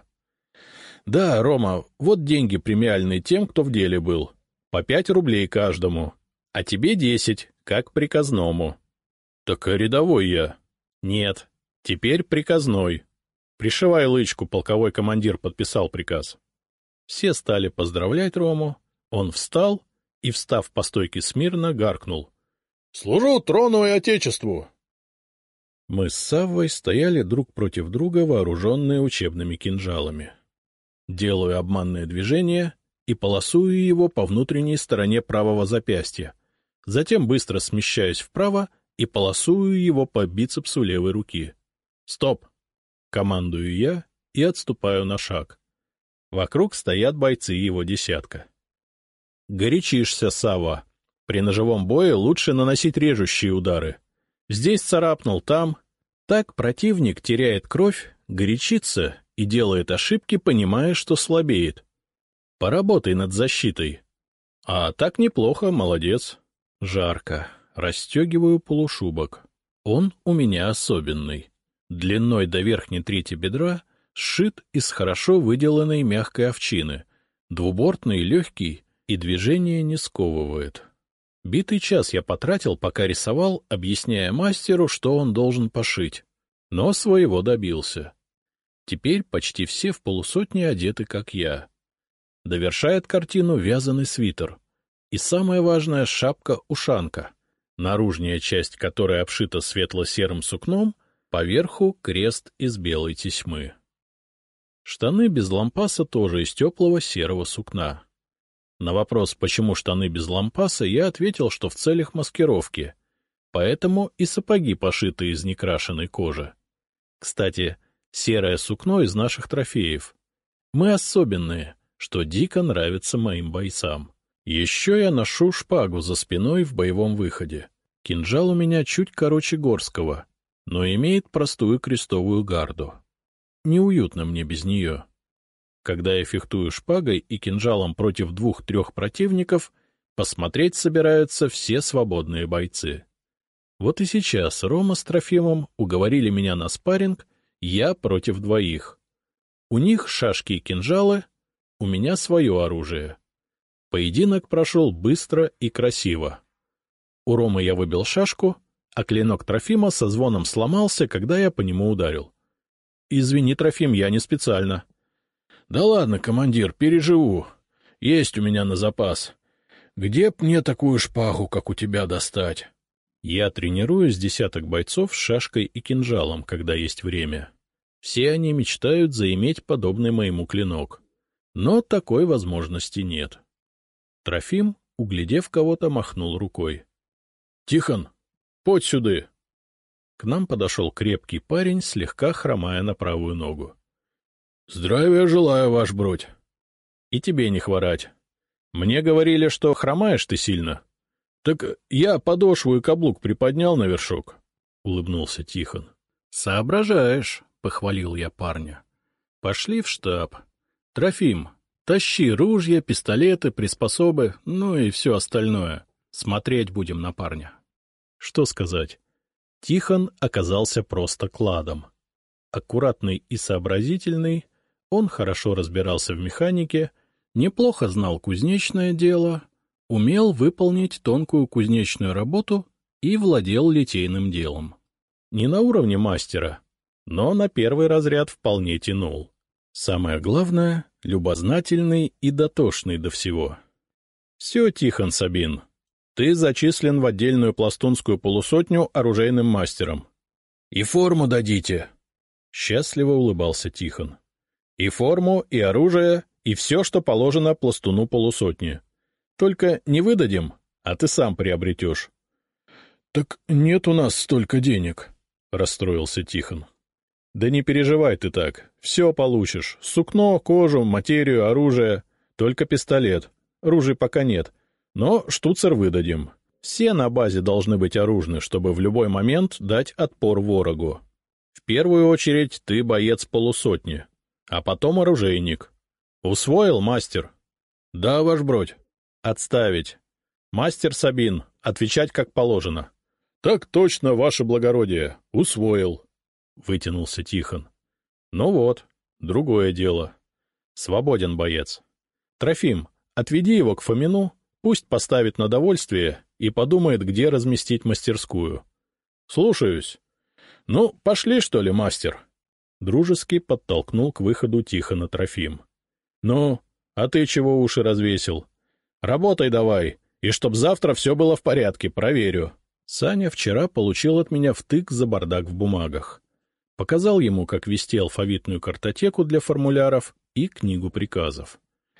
— Да, Рома, вот деньги премиальные тем, кто в деле был. По 5 рублей каждому. А тебе 10, как приказному. — Так рядовой я. — Нет, теперь приказной. Пришивай лычку, полковой командир подписал приказ. Все стали поздравлять Рому. Он встал и, встав по стойке смирно, гаркнул. — Служу трону и отечеству! Мы с Саввой стояли друг против друга, вооруженные учебными кинжалами. Делаю обманное движение и полосую его по внутренней стороне правого запястья, затем быстро смещаюсь вправо и полосую его по бицепсу левой руки. «Стоп!» — командую я и отступаю на шаг. Вокруг стоят бойцы его десятка. «Горячишься, Савва. При ножевом бое лучше наносить режущие удары. Здесь царапнул, там...» Так противник теряет кровь, горячится и делает ошибки, понимая, что слабеет. Поработай над защитой. А так неплохо, молодец. Жарко. Расстегиваю полушубок. Он у меня особенный. Длиной до верхней трети бедра сшит из хорошо выделанной мягкой овчины. Двубортный, легкий, и движение не сковывает. Битый час я потратил, пока рисовал, объясняя мастеру, что он должен пошить. Но своего добился. Теперь почти все в 500 одеты, как я. Довершает картину вязаный свитер. И самое важное — шапка-ушанка, наружная часть которой обшита светло-серым сукном, поверху крест из белой тесьмы. Штаны без лампаса тоже из теплого серого сукна. На вопрос, почему штаны без лампаса, я ответил, что в целях маскировки, поэтому и сапоги пошиты из некрашенной кожи. Кстати, серое сукно из наших трофеев. Мы особенные, что дико нравится моим бойцам. Еще я ношу шпагу за спиной в боевом выходе. Кинжал у меня чуть короче горского, но имеет простую крестовую гарду. Неуютно мне без нее. Когда я фехтую шпагой и кинжалом против 2-3 противников, посмотреть собираются все свободные бойцы. Вот и сейчас Рома с Трофимом уговорили меня на спарринг, я против 2. У них шашки и кинжалы, у меня свое оружие. Поединок прошел быстро и красиво. У Ромы я выбил шашку, а клинок Трофима со звоном сломался, когда я по нему ударил. — Извини, Трофим, я не специально. — Да ладно, командир, переживу. Есть у меня на запас. Где б мне такую шпагу, как у тебя, достать? Я тренирую с десяток бойцов с шашкой и кинжалом, когда есть время. Все они мечтают заиметь подобный моему клинок. Но такой возможности нет. Трофим, углядев кого-то, махнул рукой. — Тихон, подь сюды! К нам подошел крепкий парень, слегка хромая на правую ногу. — Здравия желаю, ваш бродь. — И тебе не хворать. Мне говорили, что хромаешь ты сильно. — Так я подошву и каблук приподнял на вершок, — улыбнулся Тихон. — Соображаешь, — похвалил я парня. — Пошли в штаб. Трофим, тащи ружья, пистолеты, приспособы, ну и все остальное. Смотреть будем на парня. Что сказать? Тихон оказался просто кладом. Аккуратный и сообразительный, он хорошо разбирался в механике, неплохо знал кузнечное дело, умел выполнить тонкую кузнечную работу и владел литейным делом. Не на уровне мастера, но на первый разряд вполне тянул. Самое главное — любознательный и дотошный до всего. — Все, Тихон Сабин, ты зачислен в отдельную пластунскую полусотню оружейным мастером. — И форму дадите! — счастливо улыбался Тихон. — И форму, и оружие, и все, что положено пластуну полусотни. Только не выдадим, а ты сам приобретешь. — Так нет у нас столько денег, — расстроился Тихон. — Да не переживай ты так, все получишь. Сукно, кожу, материю, оружие, только пистолет. Ружей пока нет, но штуцер выдадим. Все на базе должны быть оружны, чтобы в любой момент дать отпор ворогу. В первую очередь ты боец полусотни, а потом оружейник. Усвоил, мастер? — Да, ваш бродь. — Отставить. Мастер Сабин, отвечать как положено. — Так точно, ваше благородие, усвоил. — вытянулся Тихон. — Ну вот, другое дело. Свободен боец. Трофим, отведи его к Фомину, пусть поставит на довольствие и подумает, где разместить мастерскую. — Слушаюсь. — Ну, пошли, что ли, мастер? Дружески подтолкнул к выходу Тихона Трофим. — Ну, а ты чего уши развесил? Работай давай, и чтоб завтра все было в порядке, проверю. Саня вчера получил от меня втык за бардак в бумагах. Показал ему, как вести алфавитную картотеку для формуляров и книгу приказов.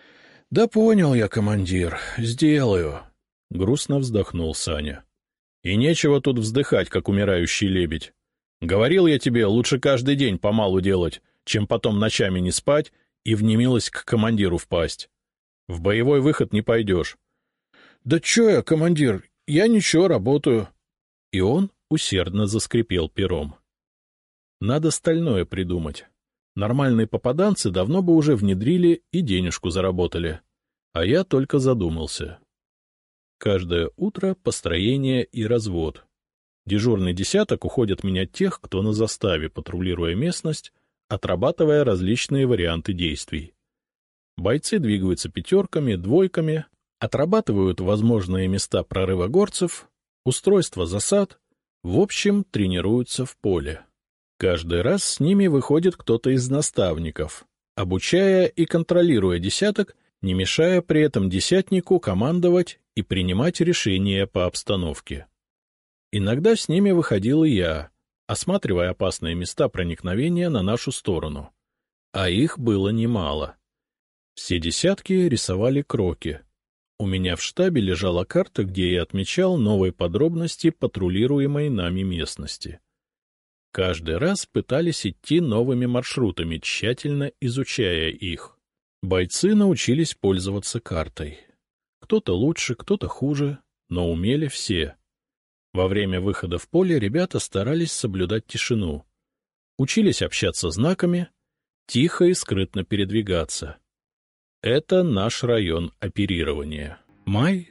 — Да понял я, командир, сделаю, — грустно вздохнул Саня. — И нечего тут вздыхать, как умирающий лебедь. Говорил я тебе, лучше каждый день помалу делать, чем потом ночами не спать и в немилость к командиру впасть. В боевой выход не пойдешь. — Да чё я, командир, я ничего, работаю. И он усердно заскрипел пером. Надо стальное придумать. Нормальные попаданцы давно бы уже внедрили и денежку заработали. А я только задумался. Каждое утро построение и развод. Дежурный десяток уходит менять тех, кто на заставе, патрулируя местность, отрабатывая различные варианты действий. Бойцы двигаются пятерками, двойками, отрабатывают возможные места прорыва горцев, устройство засад, в общем, тренируются в поле. Каждый раз с ними выходит кто-то из наставников, обучая и контролируя десяток, не мешая при этом десятнику командовать и принимать решения по обстановке. Иногда с ними выходил и я, осматривая опасные места проникновения на нашу сторону. А их было немало. Все десятки рисовали кроки. У меня в штабе лежала карта, где я отмечал новые подробности патрулируемой нами местности. Каждый раз пытались идти новыми маршрутами, тщательно изучая их. Бойцы научились пользоваться картой. Кто-то лучше, кто-то хуже, но умели все. Во время выхода в поле ребята старались соблюдать тишину. Учились общаться знаками, тихо и скрытно передвигаться. Это наш район оперирования. Май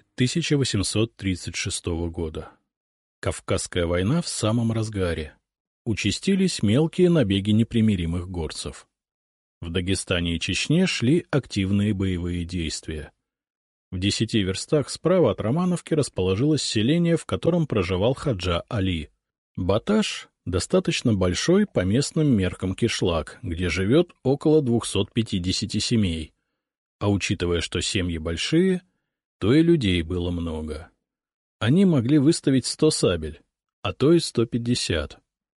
1836 года. Кавказская война в самом разгаре. Участились мелкие набеги непримиримых горцев. В Дагестане и Чечне шли активные боевые действия. В 10 верстах справа от Романовки расположилось селение, в котором проживал Хаджа Али. Баташ — достаточно большой по местным меркам кишлак, где живет около 250 семей. А учитывая, что семьи большие, то и людей было много. Они могли выставить 100 сабель, а то и 150.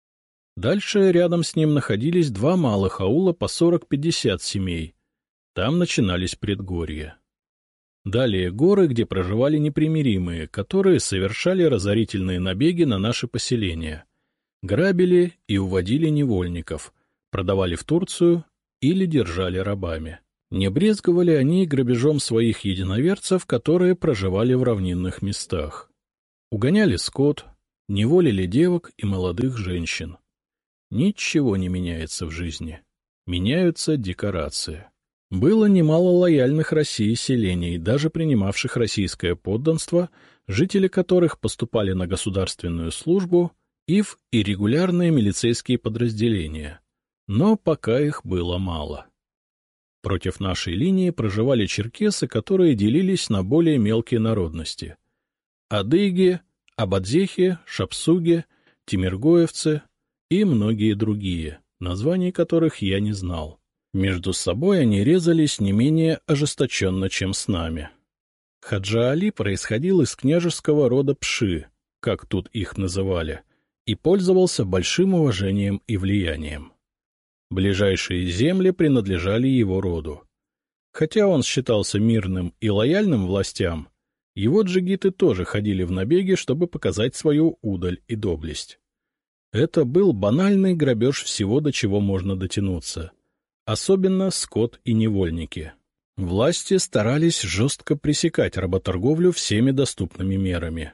Дальше рядом с ним находились 2 малых аула по 40-50 семей. Там начинались предгорья. Далее горы, где проживали непримиримые, которые совершали разорительные набеги на наши поселения. Грабили и уводили невольников, продавали в Турцию или держали рабами. Не брезговали они грабежом своих единоверцев, которые проживали в равнинных местах. Угоняли скот, неволили девок и молодых женщин. Ничего не меняется в жизни. Меняются декорации. Было немало лояльных России селений, даже принимавших российское подданство, жители которых поступали на государственную службу и в иррегулярные милицейские подразделения. Но пока их было мало. Против нашей линии проживали черкесы, которые делились на более мелкие народности. Адыги, абадзехи, шапсуги, тимиргоевцы и многие другие, названий которых я не знал. Между собой они резались не менее ожесточенно, чем с нами. Хаджа Али происходил из княжеского рода Пши, как тут их называли, и пользовался большим уважением и влиянием. Ближайшие земли принадлежали его роду. Хотя он считался мирным и лояльным властям, его джигиты тоже ходили в набеги, чтобы показать свою удаль и доблесть. Это был банальный грабеж всего, до чего можно дотянуться. Особенно скот и невольники. Власти старались жестко пресекать работорговлю всеми доступными мерами.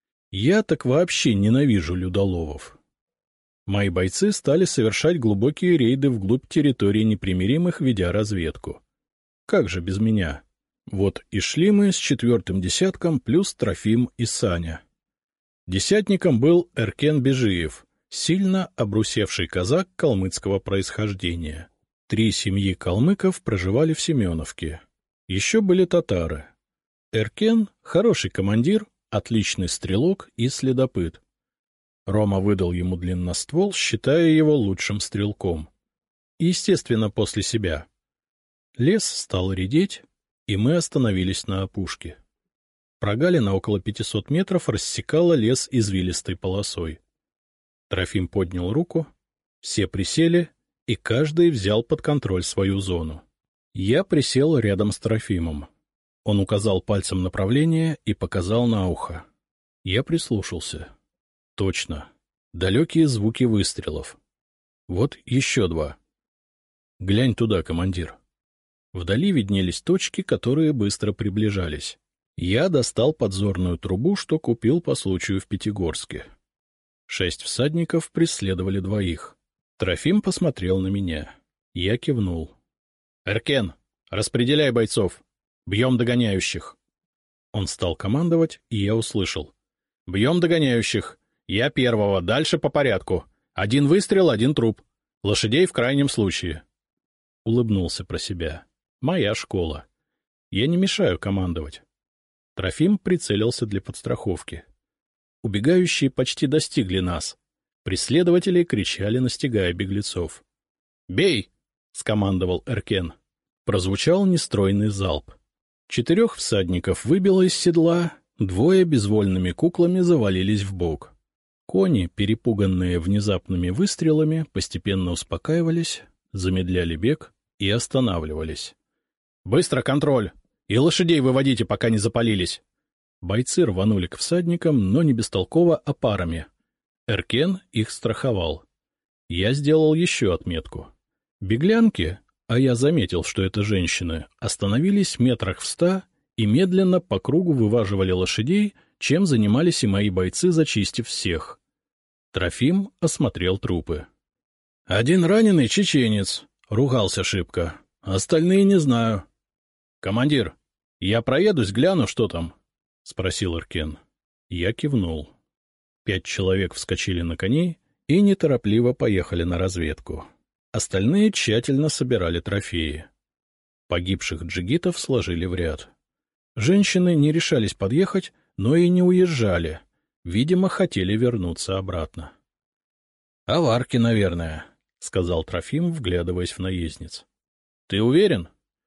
Я так вообще ненавижу людоловов. Мои бойцы стали совершать глубокие рейды вглубь территории непримиримых, ведя разведку. Как же без меня? Вот и шли мы с 4-м десятком плюс Трофим и Саня. Десятником был Эркен Бежиев, сильно обрусевший казак калмыцкого происхождения. 3 семьи калмыков проживали в Семеновке. Еще были татары. Эркен — хороший командир, отличный стрелок и следопыт. Рома выдал ему длинноствол, считая его лучшим стрелком. Естественно, после себя. Лес стал редеть, и мы остановились на опушке. Прогалина около 500 метров рассекала лес извилистой полосой. Трофим поднял руку, все присели, и каждый взял под контроль свою зону. Я присел рядом с Трофимом. Он указал пальцем направление и показал на ухо. Я прислушался. Точно. Далекие звуки выстрелов. Вот еще 2. Глянь туда, командир. Вдали виднелись точки, которые быстро приближались. Я достал подзорную трубу, что купил по случаю в Пятигорске. 6 всадников преследовали 2. Трофим посмотрел на меня. Я кивнул. — Эркен, распределяй бойцов. Бьем догоняющих. Он стал командовать, и я услышал. — Бьем догоняющих. Я первого, дальше по порядку. 1 выстрел, 1 труп. Лошадей в крайнем случае. Улыбнулся про себя. Моя школа. Я не мешаю командовать. Трофим прицелился для подстраховки. Убегающие почти достигли нас. Преследователи кричали, настигая беглецов. «Бей!» — скомандовал Эркен. Прозвучал нестройный залп. 4 всадников выбило из седла, 2 безвольными куклами завалились в бок. Кони, перепуганные внезапными выстрелами, постепенно успокаивались, замедляли бег и останавливались. «Быстро контроль! И лошадей выводите, пока не запалились!» Бойцы рванули к всадникам, но не бестолково, а парами. Эркен их страховал. Я сделал еще отметку. Беглянки, а я заметил, что это женщины, остановились метрах в 100 и медленно по кругу вываживали лошадей, чем занимались и мои бойцы, зачистив всех. Трофим осмотрел трупы. — 1 раненый чеченец, — ругался шибко. — Остальные не знаю. — Командир, я проедусь, гляну, что там, — спросил Эркен. Я кивнул. 5 человек вскочили на коней и неторопливо поехали на разведку. Остальные тщательно собирали трофеи. Погибших джигитов сложили в ряд. Женщины не решались подъехать, но и не уезжали. Видимо, хотели вернуться обратно. — Аварки, наверное, — сказал Трофим, вглядываясь в наездниц. — Ты уверен?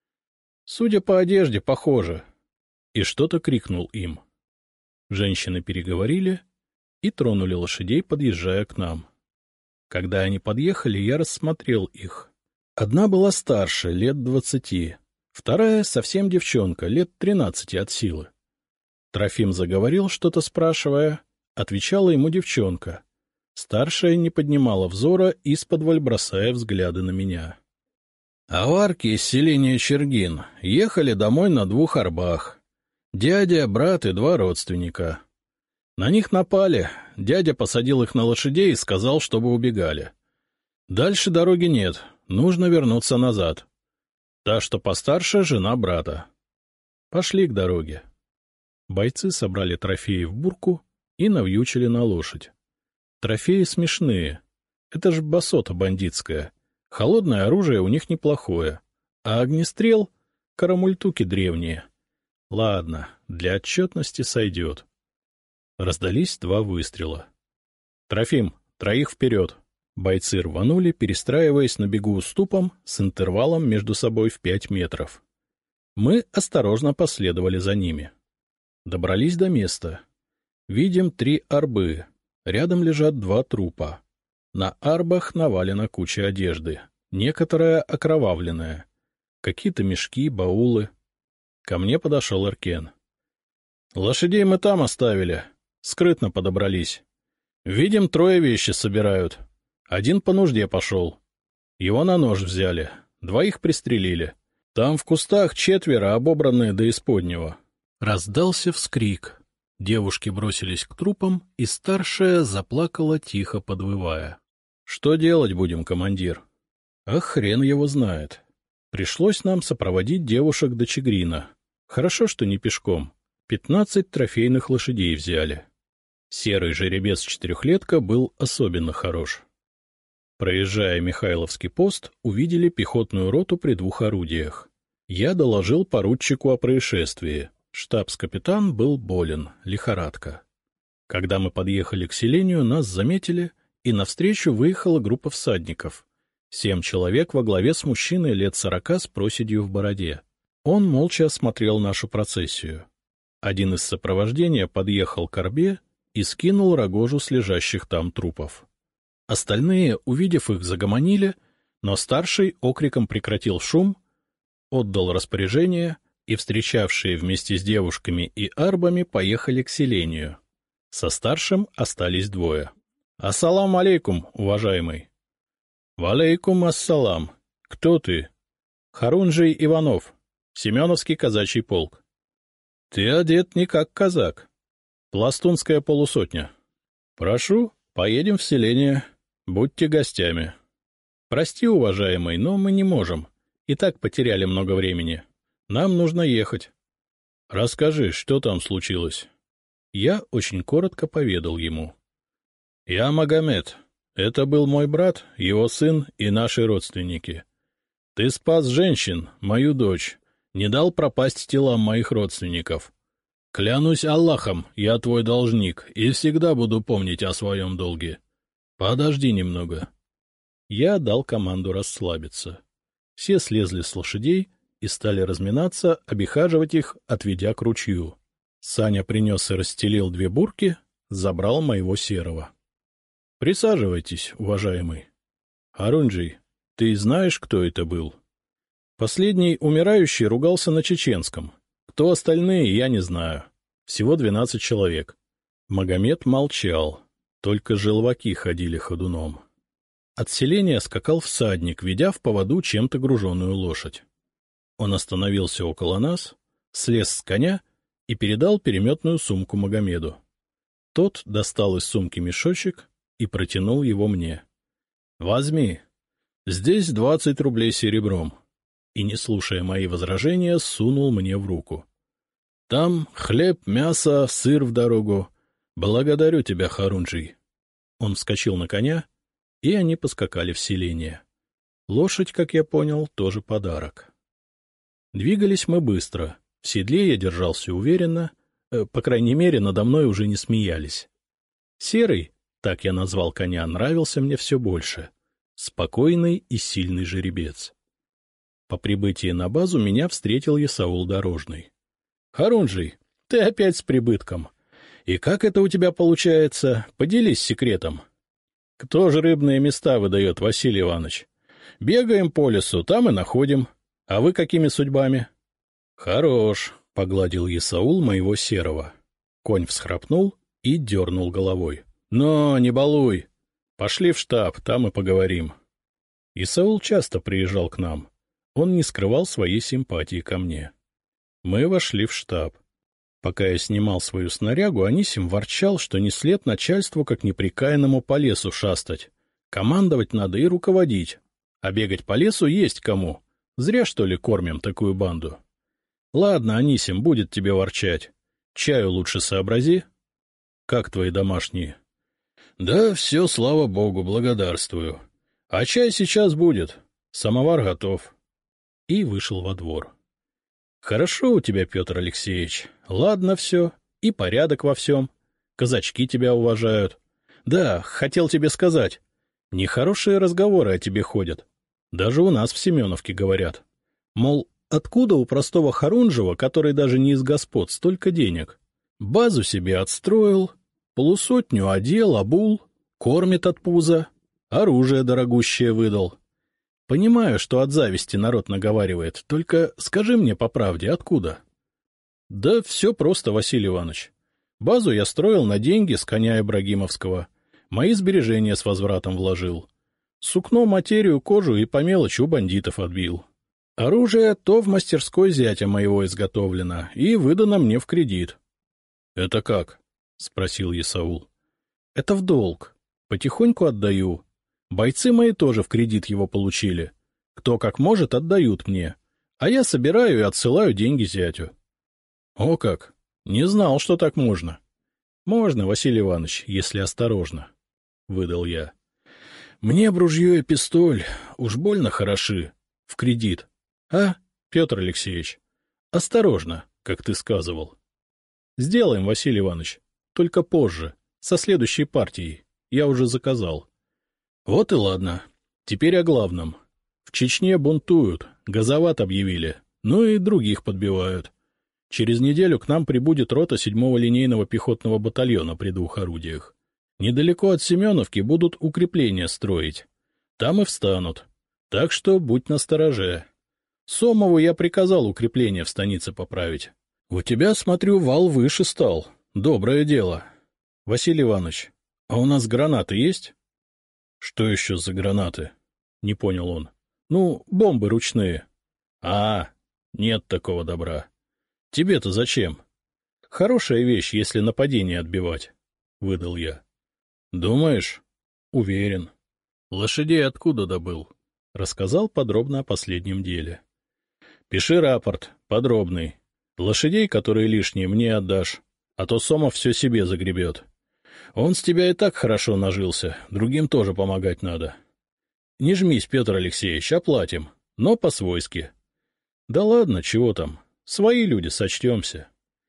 — Судя по одежде, похоже. И что-то крикнул им. Женщины переговорили и тронули лошадей, подъезжая к нам. Когда они подъехали, я рассмотрел их. Одна была старше, лет 20, вторая — совсем девчонка, лет 13 от силы. Трофим заговорил, что-то спрашивая, отвечала ему девчонка. Старшая не поднимала взора, исподволь бросая взгляды на меня. Аварки из селения Чергин ехали домой на 2 арбах. Дядя, брат и 2 родственника. На них напали, дядя посадил их на лошадей и сказал, чтобы убегали. Дальше дороги нет, нужно вернуться назад. Та, что постарше, жена брата. Пошли к дороге. Бойцы собрали трофеи в бурку и навьючили на лошадь. Трофеи смешные. Это ж басота бандитская. Холодное оружие у них неплохое. А огнестрел — карамультуки древние. Ладно, для отчетности сойдет. Раздались 2 выстрела. — Трофим, 3 вперед! Бойцы рванули, перестраиваясь на бегу уступом с интервалом между собой в 5 метров. Мы осторожно последовали за ними. Добрались до места. Видим 3 арбы. Рядом лежат 2 трупа. На арбах навалена куча одежды, некоторая окровавленная. Какие-то мешки, баулы. Ко мне подошел Эркен. — Лошадей мы там оставили. Скрытно подобрались. Видим, 3 вещи собирают. 1 по нужде пошел. Его на нож взяли. 2 пристрелили. Там в кустах 4 обобранные до исподнего. Раздался вскрик. Девушки бросились к трупам, и старшая заплакала, тихо подвывая. — Что делать будем, командир? — А хрен его знает. Пришлось нам сопроводить девушек до Чигрина. Хорошо, что не пешком. 15 трофейных лошадей взяли. Серый жеребец-4-летка был особенно хорош. Проезжая Михайловский пост, увидели пехотную роту при 2 орудиях. Я доложил поручику о происшествии. Штабс-капитан был болен, лихорадка. Когда мы подъехали к селению, нас заметили, и навстречу выехала группа всадников. 7 человек во главе с мужчиной лет 40 с проседью в бороде. Он молча осмотрел нашу процессию. Один из сопровождения подъехал к арбе и скинул рогожу с лежащих там трупов. Остальные, увидев их, загомонили, но старший окриком прекратил шум, отдал распоряжение, и встречавшие вместе с девушками и арбами поехали к селению. Со старшим остались 2. — Ассалам алейкум, уважаемый. — Валейкум ассалам. Кто ты? — Харунжий Иванов, Семеновский казачий полк. — Ты одет не как казак. Пластунская полусотня. — Прошу, поедем в селение. Будьте гостями. — Прости, уважаемый, но мы не можем. И так потеряли много времени. Нам нужно ехать. — Расскажи, что там случилось? Я очень коротко поведал ему. — Я Магомед. Это был мой брат, его сын и наши родственники. Ты спас женщин, мою дочь, не дал пропасть телам моих родственников. Клянусь Аллахом, я твой должник и всегда буду помнить о своем долге. Подожди немного. Я дал команду расслабиться. Все слезли с лошадей и стали разминаться, обихаживать их, отведя к ручью. Саня принес и расстелил 2 бурки, забрал моего серого. — Присаживайтесь, уважаемый. — Харунжий, ты знаешь, кто это был? Последний умирающий ругался на чеченском. Кто остальные, я не знаю. Всего 12 человек. Магомед молчал, только желваки ходили ходуном. От селения скакал всадник, ведя в поводу чем-то груженую лошадь. Он остановился около нас, слез с коня и передал переметную сумку Магомеду. Тот достал из сумки мешочек и протянул его мне. — Возьми. Здесь 20 рублей серебром. И, не слушая мои возражения, сунул мне в руку. — Там хлеб, мясо, сыр в дорогу. Благодарю тебя, Харунжий. Он вскочил на коня, и они поскакали в селение. Лошадь, как я понял, тоже подарок. Двигались мы быстро. В седле я держался уверенно, по крайней мере, надо мной уже не смеялись. Серый, так я назвал коня, нравился мне все больше. Спокойный и сильный жеребец. По прибытии на базу меня встретил Есаул Дорожный. — Харунжий, ты опять с прибытком. И как это у тебя получается? Поделись секретом. — Кто же рыбные места выдает, Василий Иванович? Бегаем по лесу, там и находим. А вы какими судьбами? — Хорош, — погладил Есаул моего серого. Конь всхрапнул и дернул головой. — Но, не балуй. Пошли в штаб, там и поговорим. Есаул часто приезжал к нам. Он не скрывал своей симпатии ко мне. Мы вошли в штаб. Пока я снимал свою снарягу, Анисим ворчал, что не след начальству, как неприкаянному по лесу шастать. Командовать надо и руководить. А бегать по лесу есть кому. Зря, что ли, кормим такую банду. Ладно, Анисим, будет тебе ворчать. Чаю лучше сообрази. Как твои домашние? Да все, слава богу, благодарствую. А чай сейчас будет. Самовар готов. И вышел во двор. Хорошо у тебя, Петр Алексеевич. Ладно все. И порядок во всем. Казачки тебя уважают. Да, хотел тебе сказать. Нехорошие разговоры о тебе ходят. Даже у нас в Семеновке говорят. Мол, откуда у простого Харунжева, который даже не из господ, столько денег? Базу себе отстроил, 50 одел, обул, кормит от пуза, оружие дорогущее выдал. Понимаю, что от зависти народ наговаривает, только скажи мне по правде, откуда? Да все просто, Василий Иванович. Базу я строил на деньги с коня Ибрагимовского. Мои сбережения с возвратом вложил. Сукно, материю, кожу и по мелочи у бандитов отбил. Оружие то в мастерской зятя моего изготовлено и выдано мне в кредит. — Это как? — спросил Есаул. — Это в долг. Потихоньку отдаю. Бойцы мои тоже в кредит его получили. Кто как может, отдают мне. А я собираю и отсылаю деньги зятю. — О как! Не знал, что так можно. — Можно, Василий Иванович, если осторожно, — выдал я. — Мне б ружье и пистоль уж больно хороши. В кредит. А, Петр Алексеевич, осторожно, как ты сказывал. — Сделаем, Василий Иванович, только позже, со следующей партией. Я уже заказал. — Вот и ладно. Теперь о главном. В Чечне бунтуют, газоват объявили, ну и других подбивают. Через неделю к нам прибудет рота 7-го линейного пехотного батальона при 2 орудиях. Недалеко от Семеновки будут укрепления строить. Там и встанут. Так что будь настороже. Сомову я приказал укрепление в станице поправить. У тебя, смотрю, вал выше стал. Доброе дело. Василий Иванович, а у нас гранаты есть? Что еще за гранаты? Не понял он. Ну, бомбы ручные. А, нет такого добра. Тебе-то зачем? Хорошая вещь, если нападение отбивать, выдал я. Думаешь? Уверен. Лошадей откуда добыл? Рассказал подробно о последнем деле. Пиши рапорт, подробный. Лошадей, которые лишние, мне отдашь, а то Сомов все себе загребет. Он с тебя и так хорошо нажился, другим тоже помогать надо. Не жмись, Петр Алексеевич, оплатим, но по-свойски. Да ладно, чего там, свои люди, сочтемся.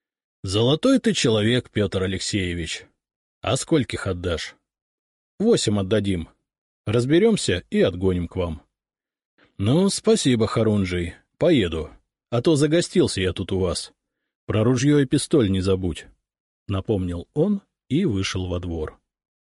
Золотой ты человек, Петр Алексеевич. А скольких отдашь? 8 отдадим. Разберемся и отгоним к вам. Ну, спасибо, Харунжий, поеду. А то загостился я тут у вас. Про ружье и пистоль не забудь, — напомнил он и вышел во двор.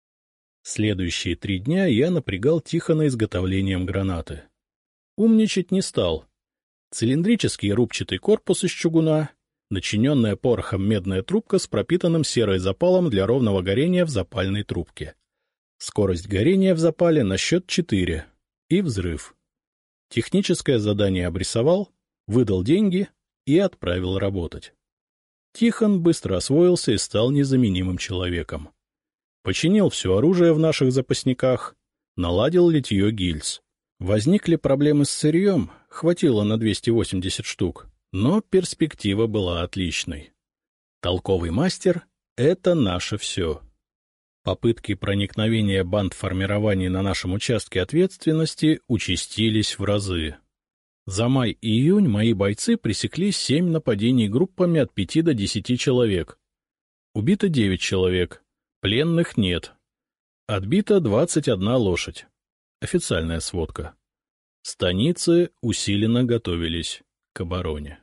Следующие 3 дня я напрягал Тихона изготовлением гранаты. Умничать не стал. Цилиндрический рубчатый корпус из чугуна, начиненная порохом медная трубка с пропитанным серой запалом для ровного горения в запальной трубке. Скорость горения в запале на счет 4 и взрыв. Техническое задание обрисовал, выдал деньги и отправил работать. Тихон быстро освоился и стал незаменимым человеком. Починил все оружие в наших запасниках, наладил литье гильз. Возникли проблемы с сырьем, хватило на 280 штук, но перспектива была отличной. Толковый мастер — это наше все. Попытки проникновения банд формирований на нашем участке ответственности участились в разы. За май и июнь мои бойцы пресекли 7 нападений группами от 5 до 10 человек. Убито 9 человек. Пленных нет. Отбито 21 лошадь. Официальная сводка. Станицы усиленно готовились к обороне.